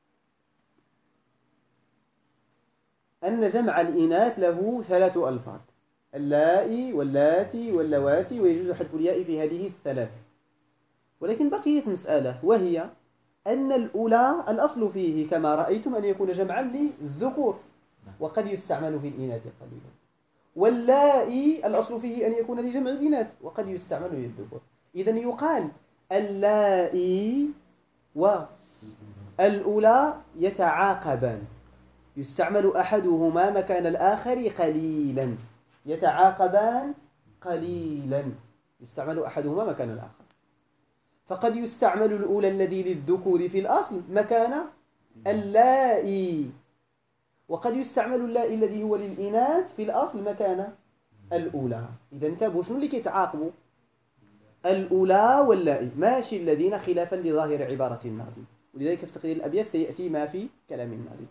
أن جمع الإناث له 3 ألفاظ: اللائي، واللاتي، واللواتي، ويجوز حذف الياء في هذه الثلاث. ولكن بقيت مسألة، وهي أن الأولى الأصل فيه كما رأيتم أن يكون جمعا للذكور، وقد يستعمل في الإناث قليلا. واللائي الأصل فيه أن يكون لجمع الإناث، وقد يستعمل للذكور. إذن يقال اللائي والأولى يتعاقبان، يستعمل أحدهما مكان الآخر قليلا. يتعاقبان قليلا، يستعمل أحدهما مكان الآخر. فقد يستعمل الأولى الذي للذكور في الأصل مكان اللائي، وقد يستعمل اللائي الذي هو للإناث في الأصل مكان الأولى. إذا انتبهوا شنو اللي كيتعاقبوا؟ الأولى واللائي، ماشي الذين خلافا لظاهر عبارة الناظم، ولذلك في تقرير الأبيات سيأتي ما في كلام الناظم.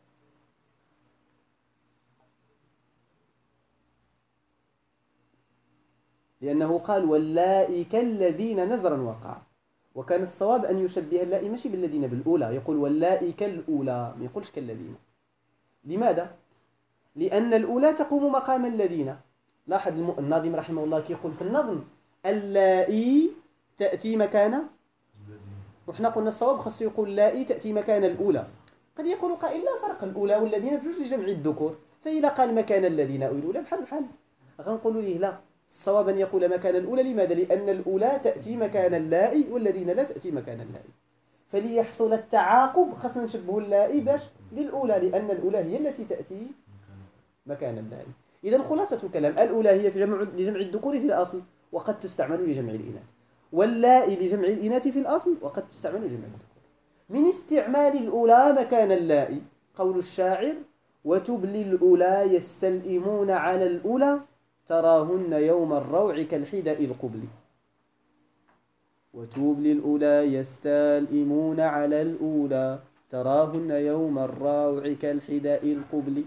لأنه قال واللائي كالذين نزرا وقع، وكان الصواب أن يشبه اللائي ماشي بالذين بالأولى، يقول واللائي كالأولى، ما يقولش كالذين. لماذا؟ لأن الأولى تقوم مقام الذين. لاحظ الناظم رحمه الله كيقول في النظم اللائي تأتي مكان، وحنا قلنا الصواب خاصو يقول اللائي تأتي مكان الأولى. قد يقول قائل لا فرق، الأولى والذين بجوج لجمع الذكور، فإذا قال مكان الذين أو الأولى بحال غنقولوا ليه لا، الصواب أن يقول مكان الأولى. لماذا؟ لأن الأولى تأتي مكان اللائي والذين لا تأتي مكان اللائي، فليحصل التعاقب خاصنا نشبه اللائي باش بالأولى، لأن الأولى هي التي تأتي مكان اللائي. إذا خلاصة الكلام الأولى هي في لجمع الذكور في الأصل، وقد تستعمل لجمع الإناث، واللائي لجمع الإناث في الأصل، وقد تستعمل لجمع الذكور. من استعمال الأولى مكان اللائي قول الشاعر وتبلي الأولى يستلئمون على الأولى تراهن يوم الروع كالحداء القبل. وتبلي الأولى يستلئمون على الأولى تراهن يوم الروع كالحداء القبل.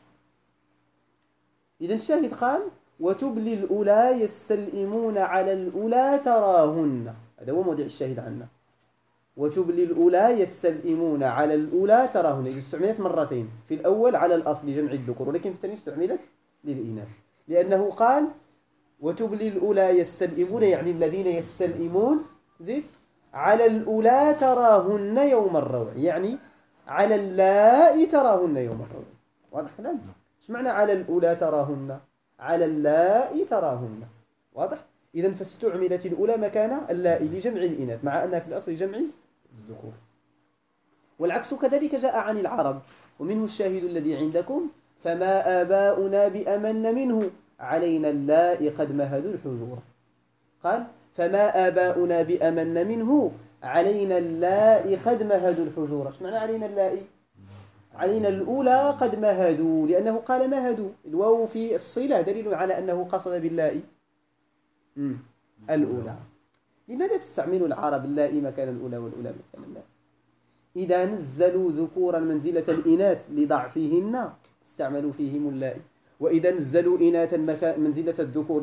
إذن الشاهد قال وتبلي الأولى يستلئمون على الأولى تراهن، هذا هو موضع الشاهد عنا. وتبلي الأولى يستلئمون على الأولى تراهن، إذا استعملت مرتين، في الأول على الأصل جمع الذكور، ولكن في الثاني استعملت للإناث، لأنه قال وتبلي الأولى يستلئمون يعني الذين يستلئمون زيد على الأولى تراهن يوم الروع، يعني على اللائي تراهن يوم الروع. واضح كلام؟ ايش معنى على الأولى تراهن؟ على اللائي تراهن. واضح؟ إذن فاستعملت الأولى مكان اللائي لجمع الإناث، مع أنها في الأصل جمع الذكور. والعكس كذلك جاء عن العرب، ومنه الشاهد الذي عندكم فما آباؤنا بأمن منه علينا اللائي قد مهدوا الحجور. قال فما آباؤنا بأمن منه علينا اللائي قد مهدوا الحجور. ايش معنى علينا اللائي؟ علينا الأولى قد مهدوا، لأنه قال مهدوا، الواو في الصلة دليل على أنه قصد باللائي الأولى. لماذا تستعمل العرب اللائي مكان الأولى والأولى مكان اللائي؟ إذا نزلوا ذكورا منزلة الإناث لضعفهن استعملوا فيهم اللائي، وإذا نزلوا إناثا منزلة الذكور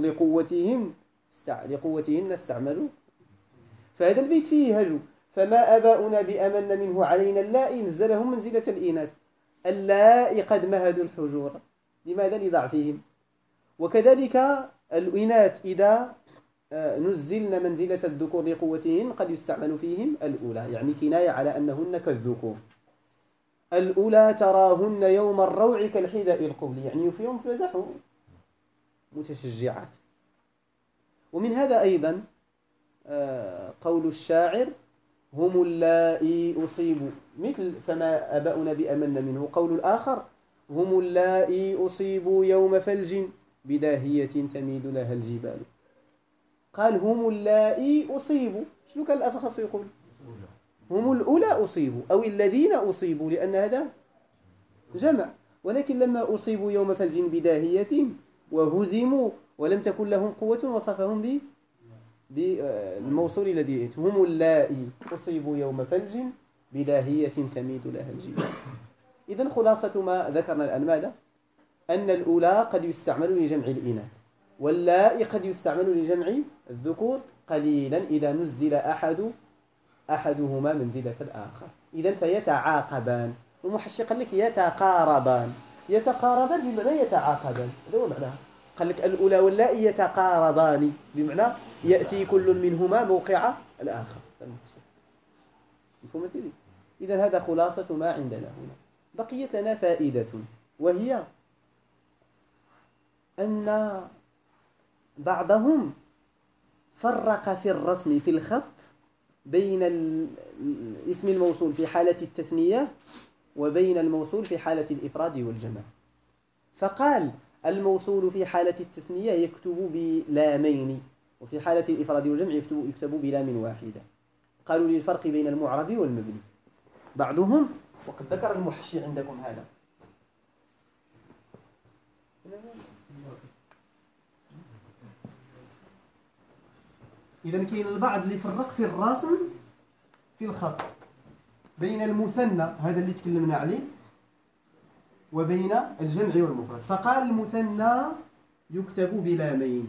لقوتهن استعملوا. فهذا البيت فيه هجو، فما آباؤنا بأمن منه علينا اللائي نزلهم منزلة الإناث، اللائي قد مهدوا الحجور. لماذا؟ لضعفهم. وكذلك الإناث إذا نزلنا منزلة الذكور لقوتهن قد يستعمل فيهم الأولى، يعني كناية على أنهن كالذكور. الأولى تراهن يوم الروع كالحداء القبل، يعني فيهم فزحوا متشجعات. ومن هذا أيضا قول الشاعر هم اللائي أصيبوا، مثل فما آباؤنا بأمن منه. قول الآخر هم اللائي أصيبوا يوم فلج بداهية تميد لها الجبال. قال هم اللائي أصيبوا، شنو كان الأصل خاصه يقول؟ هم الأولى أصيبوا أو الذين أصيبوا، لأن هذا جمع. ولكن لما أصيبوا يوم فلج بداهية وهزموا ولم تكن لهم قوة وصفهم بالموصول الذي يأتي هم اللائي أصيبوا يوم فلج بداهية تميد لها الجبال. إذن خلاصة ما ذكرنا الآن ماذا؟ أن الأولى قد يستعمل لجمع الإناث، واللائي قد يستعمل لجمع الذكور قليلا إذا نزل أحدهما منزلة الآخر. إذن فيتعاقبان. المحشي قال لك يتقاربان بمعنى يتعاقبان، هذا هو معناها. قال لك الأولى واللائي يتقاربان بمعنى يأتي كل منهما موقع الآخر. مفهوم سيدي؟ إذن هذا خلاصة ما عندنا هنا. بقيت لنا فائدة، وهي أن بعضهم فرق في الرسم في الخط بين اسم الموصول في حالة التثنية وبين الموصول في حالة الإفراد والجمع. فقال الموصول في حالة التثنية يكتب بلامين، وفي حالة الإفراد والجمع يكتب بلام واحدة. قالوا للفرق بين المعرب والمبني. بعضهم وقد ذكر المحشي عندكم هذا. إذا كاين البعض اللي فرق في الرسم في الخط بين المثنى هذا اللي تكلمنا عليه وبين الجمع والمفرد، فقال المثنى يكتب بلامين،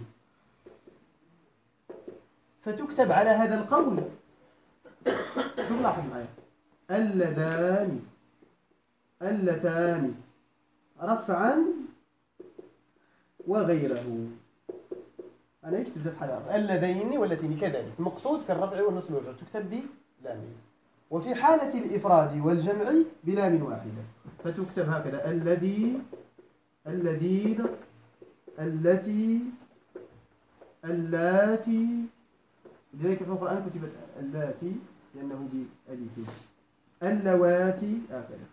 فتكتب على هذا القول. شوف لاحظ معايا، اللذان، اللتان، رفعا وغيره. أنا يكتب بحال هذا اللذين واللتين كذلك، المقصود في الرفع والنصب والجر تكتب بلامين، وفي حالة الإفراد والجمع بلام واحدة فتكتب هكذا الذي، الذين، التي، اللاتي. لذلك في القرآن كتبت اللاتي لأنه بألف، اللواتي هكذا،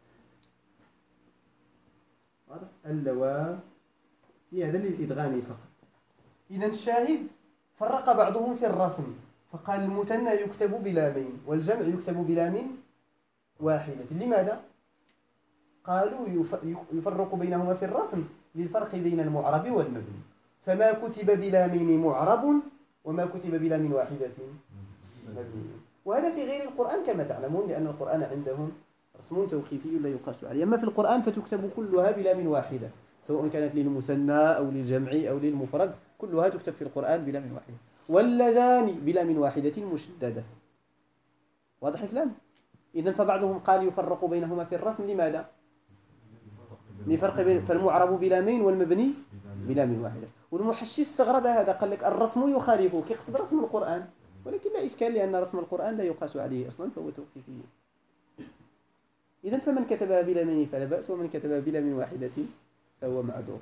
واضح؟ اللواتي هذا للإدغام فقط. إذا الشاهد فرق بعضهم في الرسم، فقال المثنى يكتب بلامين والجمع يكتب بلام واحدة. لماذا؟ قالوا يفرق بينهما في الرسم للفرق بين المعرب والمبني، فما كتب بلامين معرب وما كتب بلام واحدة مبني. وهذا في غير القرآن كما تعلمون، لأن القرآن عندهم رسم توقيفي لا يقاس عليه. أما في القرآن فتكتب كلها بلام واحدة، سواء كانت للمثنى أو للجمع أو للمفرد، كلها تكتب في القرآن بلام واحدة. واللذان بلام واحدة مشددة. واضح الكلام؟ إذن فبعضهم قال يفرق بينهما في الرسم. لماذا؟ لفرق بين فالمعرب بلامين والمبني بلام واحدة. والمحشي استغرب هذا، قال لك الرسم يخالفه، كيقصد رسم القرآن، ولكن لا إشكال لأن رسم القرآن لا يقاس عليه أصلا فهو توقيفي. إذن فمن كتبها بلامين فلا بأس، ومن كتبها بلام واحدة فهو معذور.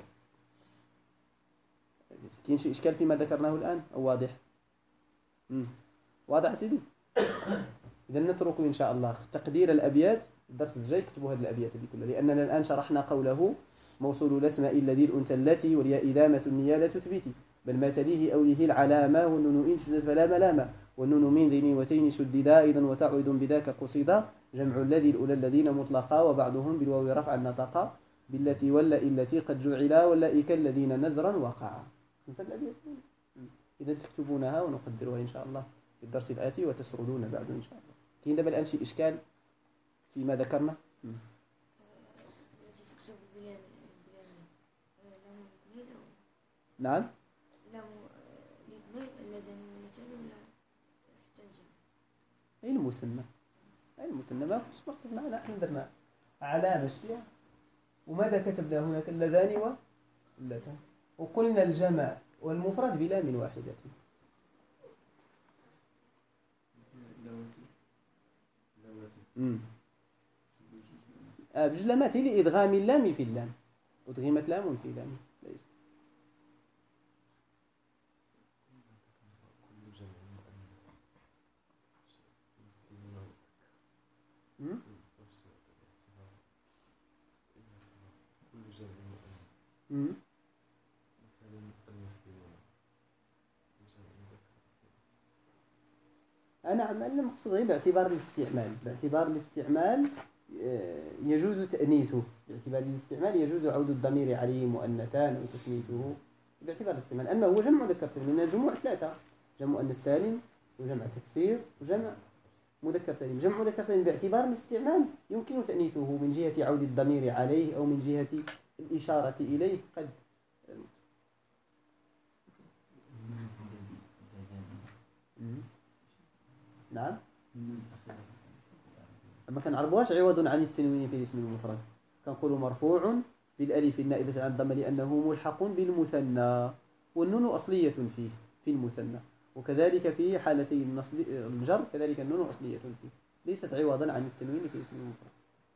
كاين شي إشكال فيما ذكرناه الآن أو واضح؟ واضح سيدي؟ إذا نترك إن شاء الله تقدير الأبيات الدرس الجاي، كتبوا هذه الأبيات هذه كلها، لأننا الآن شرحنا قوله موصول الأسماء الذي الأنثى التي والياء إذامة النيالة تثبتي بل ما تليه أوله العلامة والنون إن شدت فلا ملامة والنون من ذي نيوتين شددا أيضا وتعود بذاك قصيدا جمع الذي الأولى الذين مطلقا وبعضهم بالواو رفعا نطقا بالتي ولا التي قد جعلا واللائك الذين نزرا وقعا. إذا تكتبونها ونقدرها إن شاء الله في الدرس الآتي وتسردون بعد إن شاء الله. كاين دابا الآن شي إشكال فيما ذكرنا؟ نعم. أي المثنى، أي المثنى ما فيش وقت معنا، احنا درنا علامة شتيها وماذا كتبنا هناك اللذان واللتان، وقلنا الجمع والمفرد بلام واحدة. بجوج لامات لإدغام اللام في اللام، أدغمت لام في لام ليس. نعم، المقصود غير باعتبار الاستعمال يجوز تأنيثه، باعتبار الاستعمال يجوز عود الضمير عليه مؤنثان أو تثنيثه باعتبار الاستعمال. أما هو جمع مذكر سالم، لأن الجموع ثلاثة: جمع مؤنث سالم وجمع تكسير وجمع مذكر سالم. جمع مذكر سالم باعتبار الاستعمال يمكن تأنيثه من جهة عود الضمير عليه أو من جهة الإشارة إليه. قد نعم. أما كنعربوهاش عوض عن التنوين في اسم المفرد، كنقولوا مرفوع بالألف النائبة عن الضمة لأنه ملحق بالمثنى، والنون أصلية فيه في المثنى، وكذلك في حالتي النصب الجر كذلك النون أصلية فيه، ليست عوضا عن التنوين في اسم المفرد.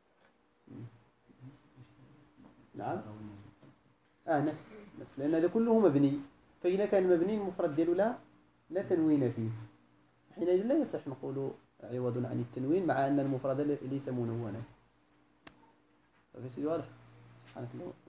نعم. نفس لأن هذا كله مبني، فإذا كان مبني المفرد ديالو لا تنوين فيه، حينئذ لا يصح نقول عوض عن التنوين مع أن المفرد ليس منونا. ففي سيدي واضح. سبحانك اللهم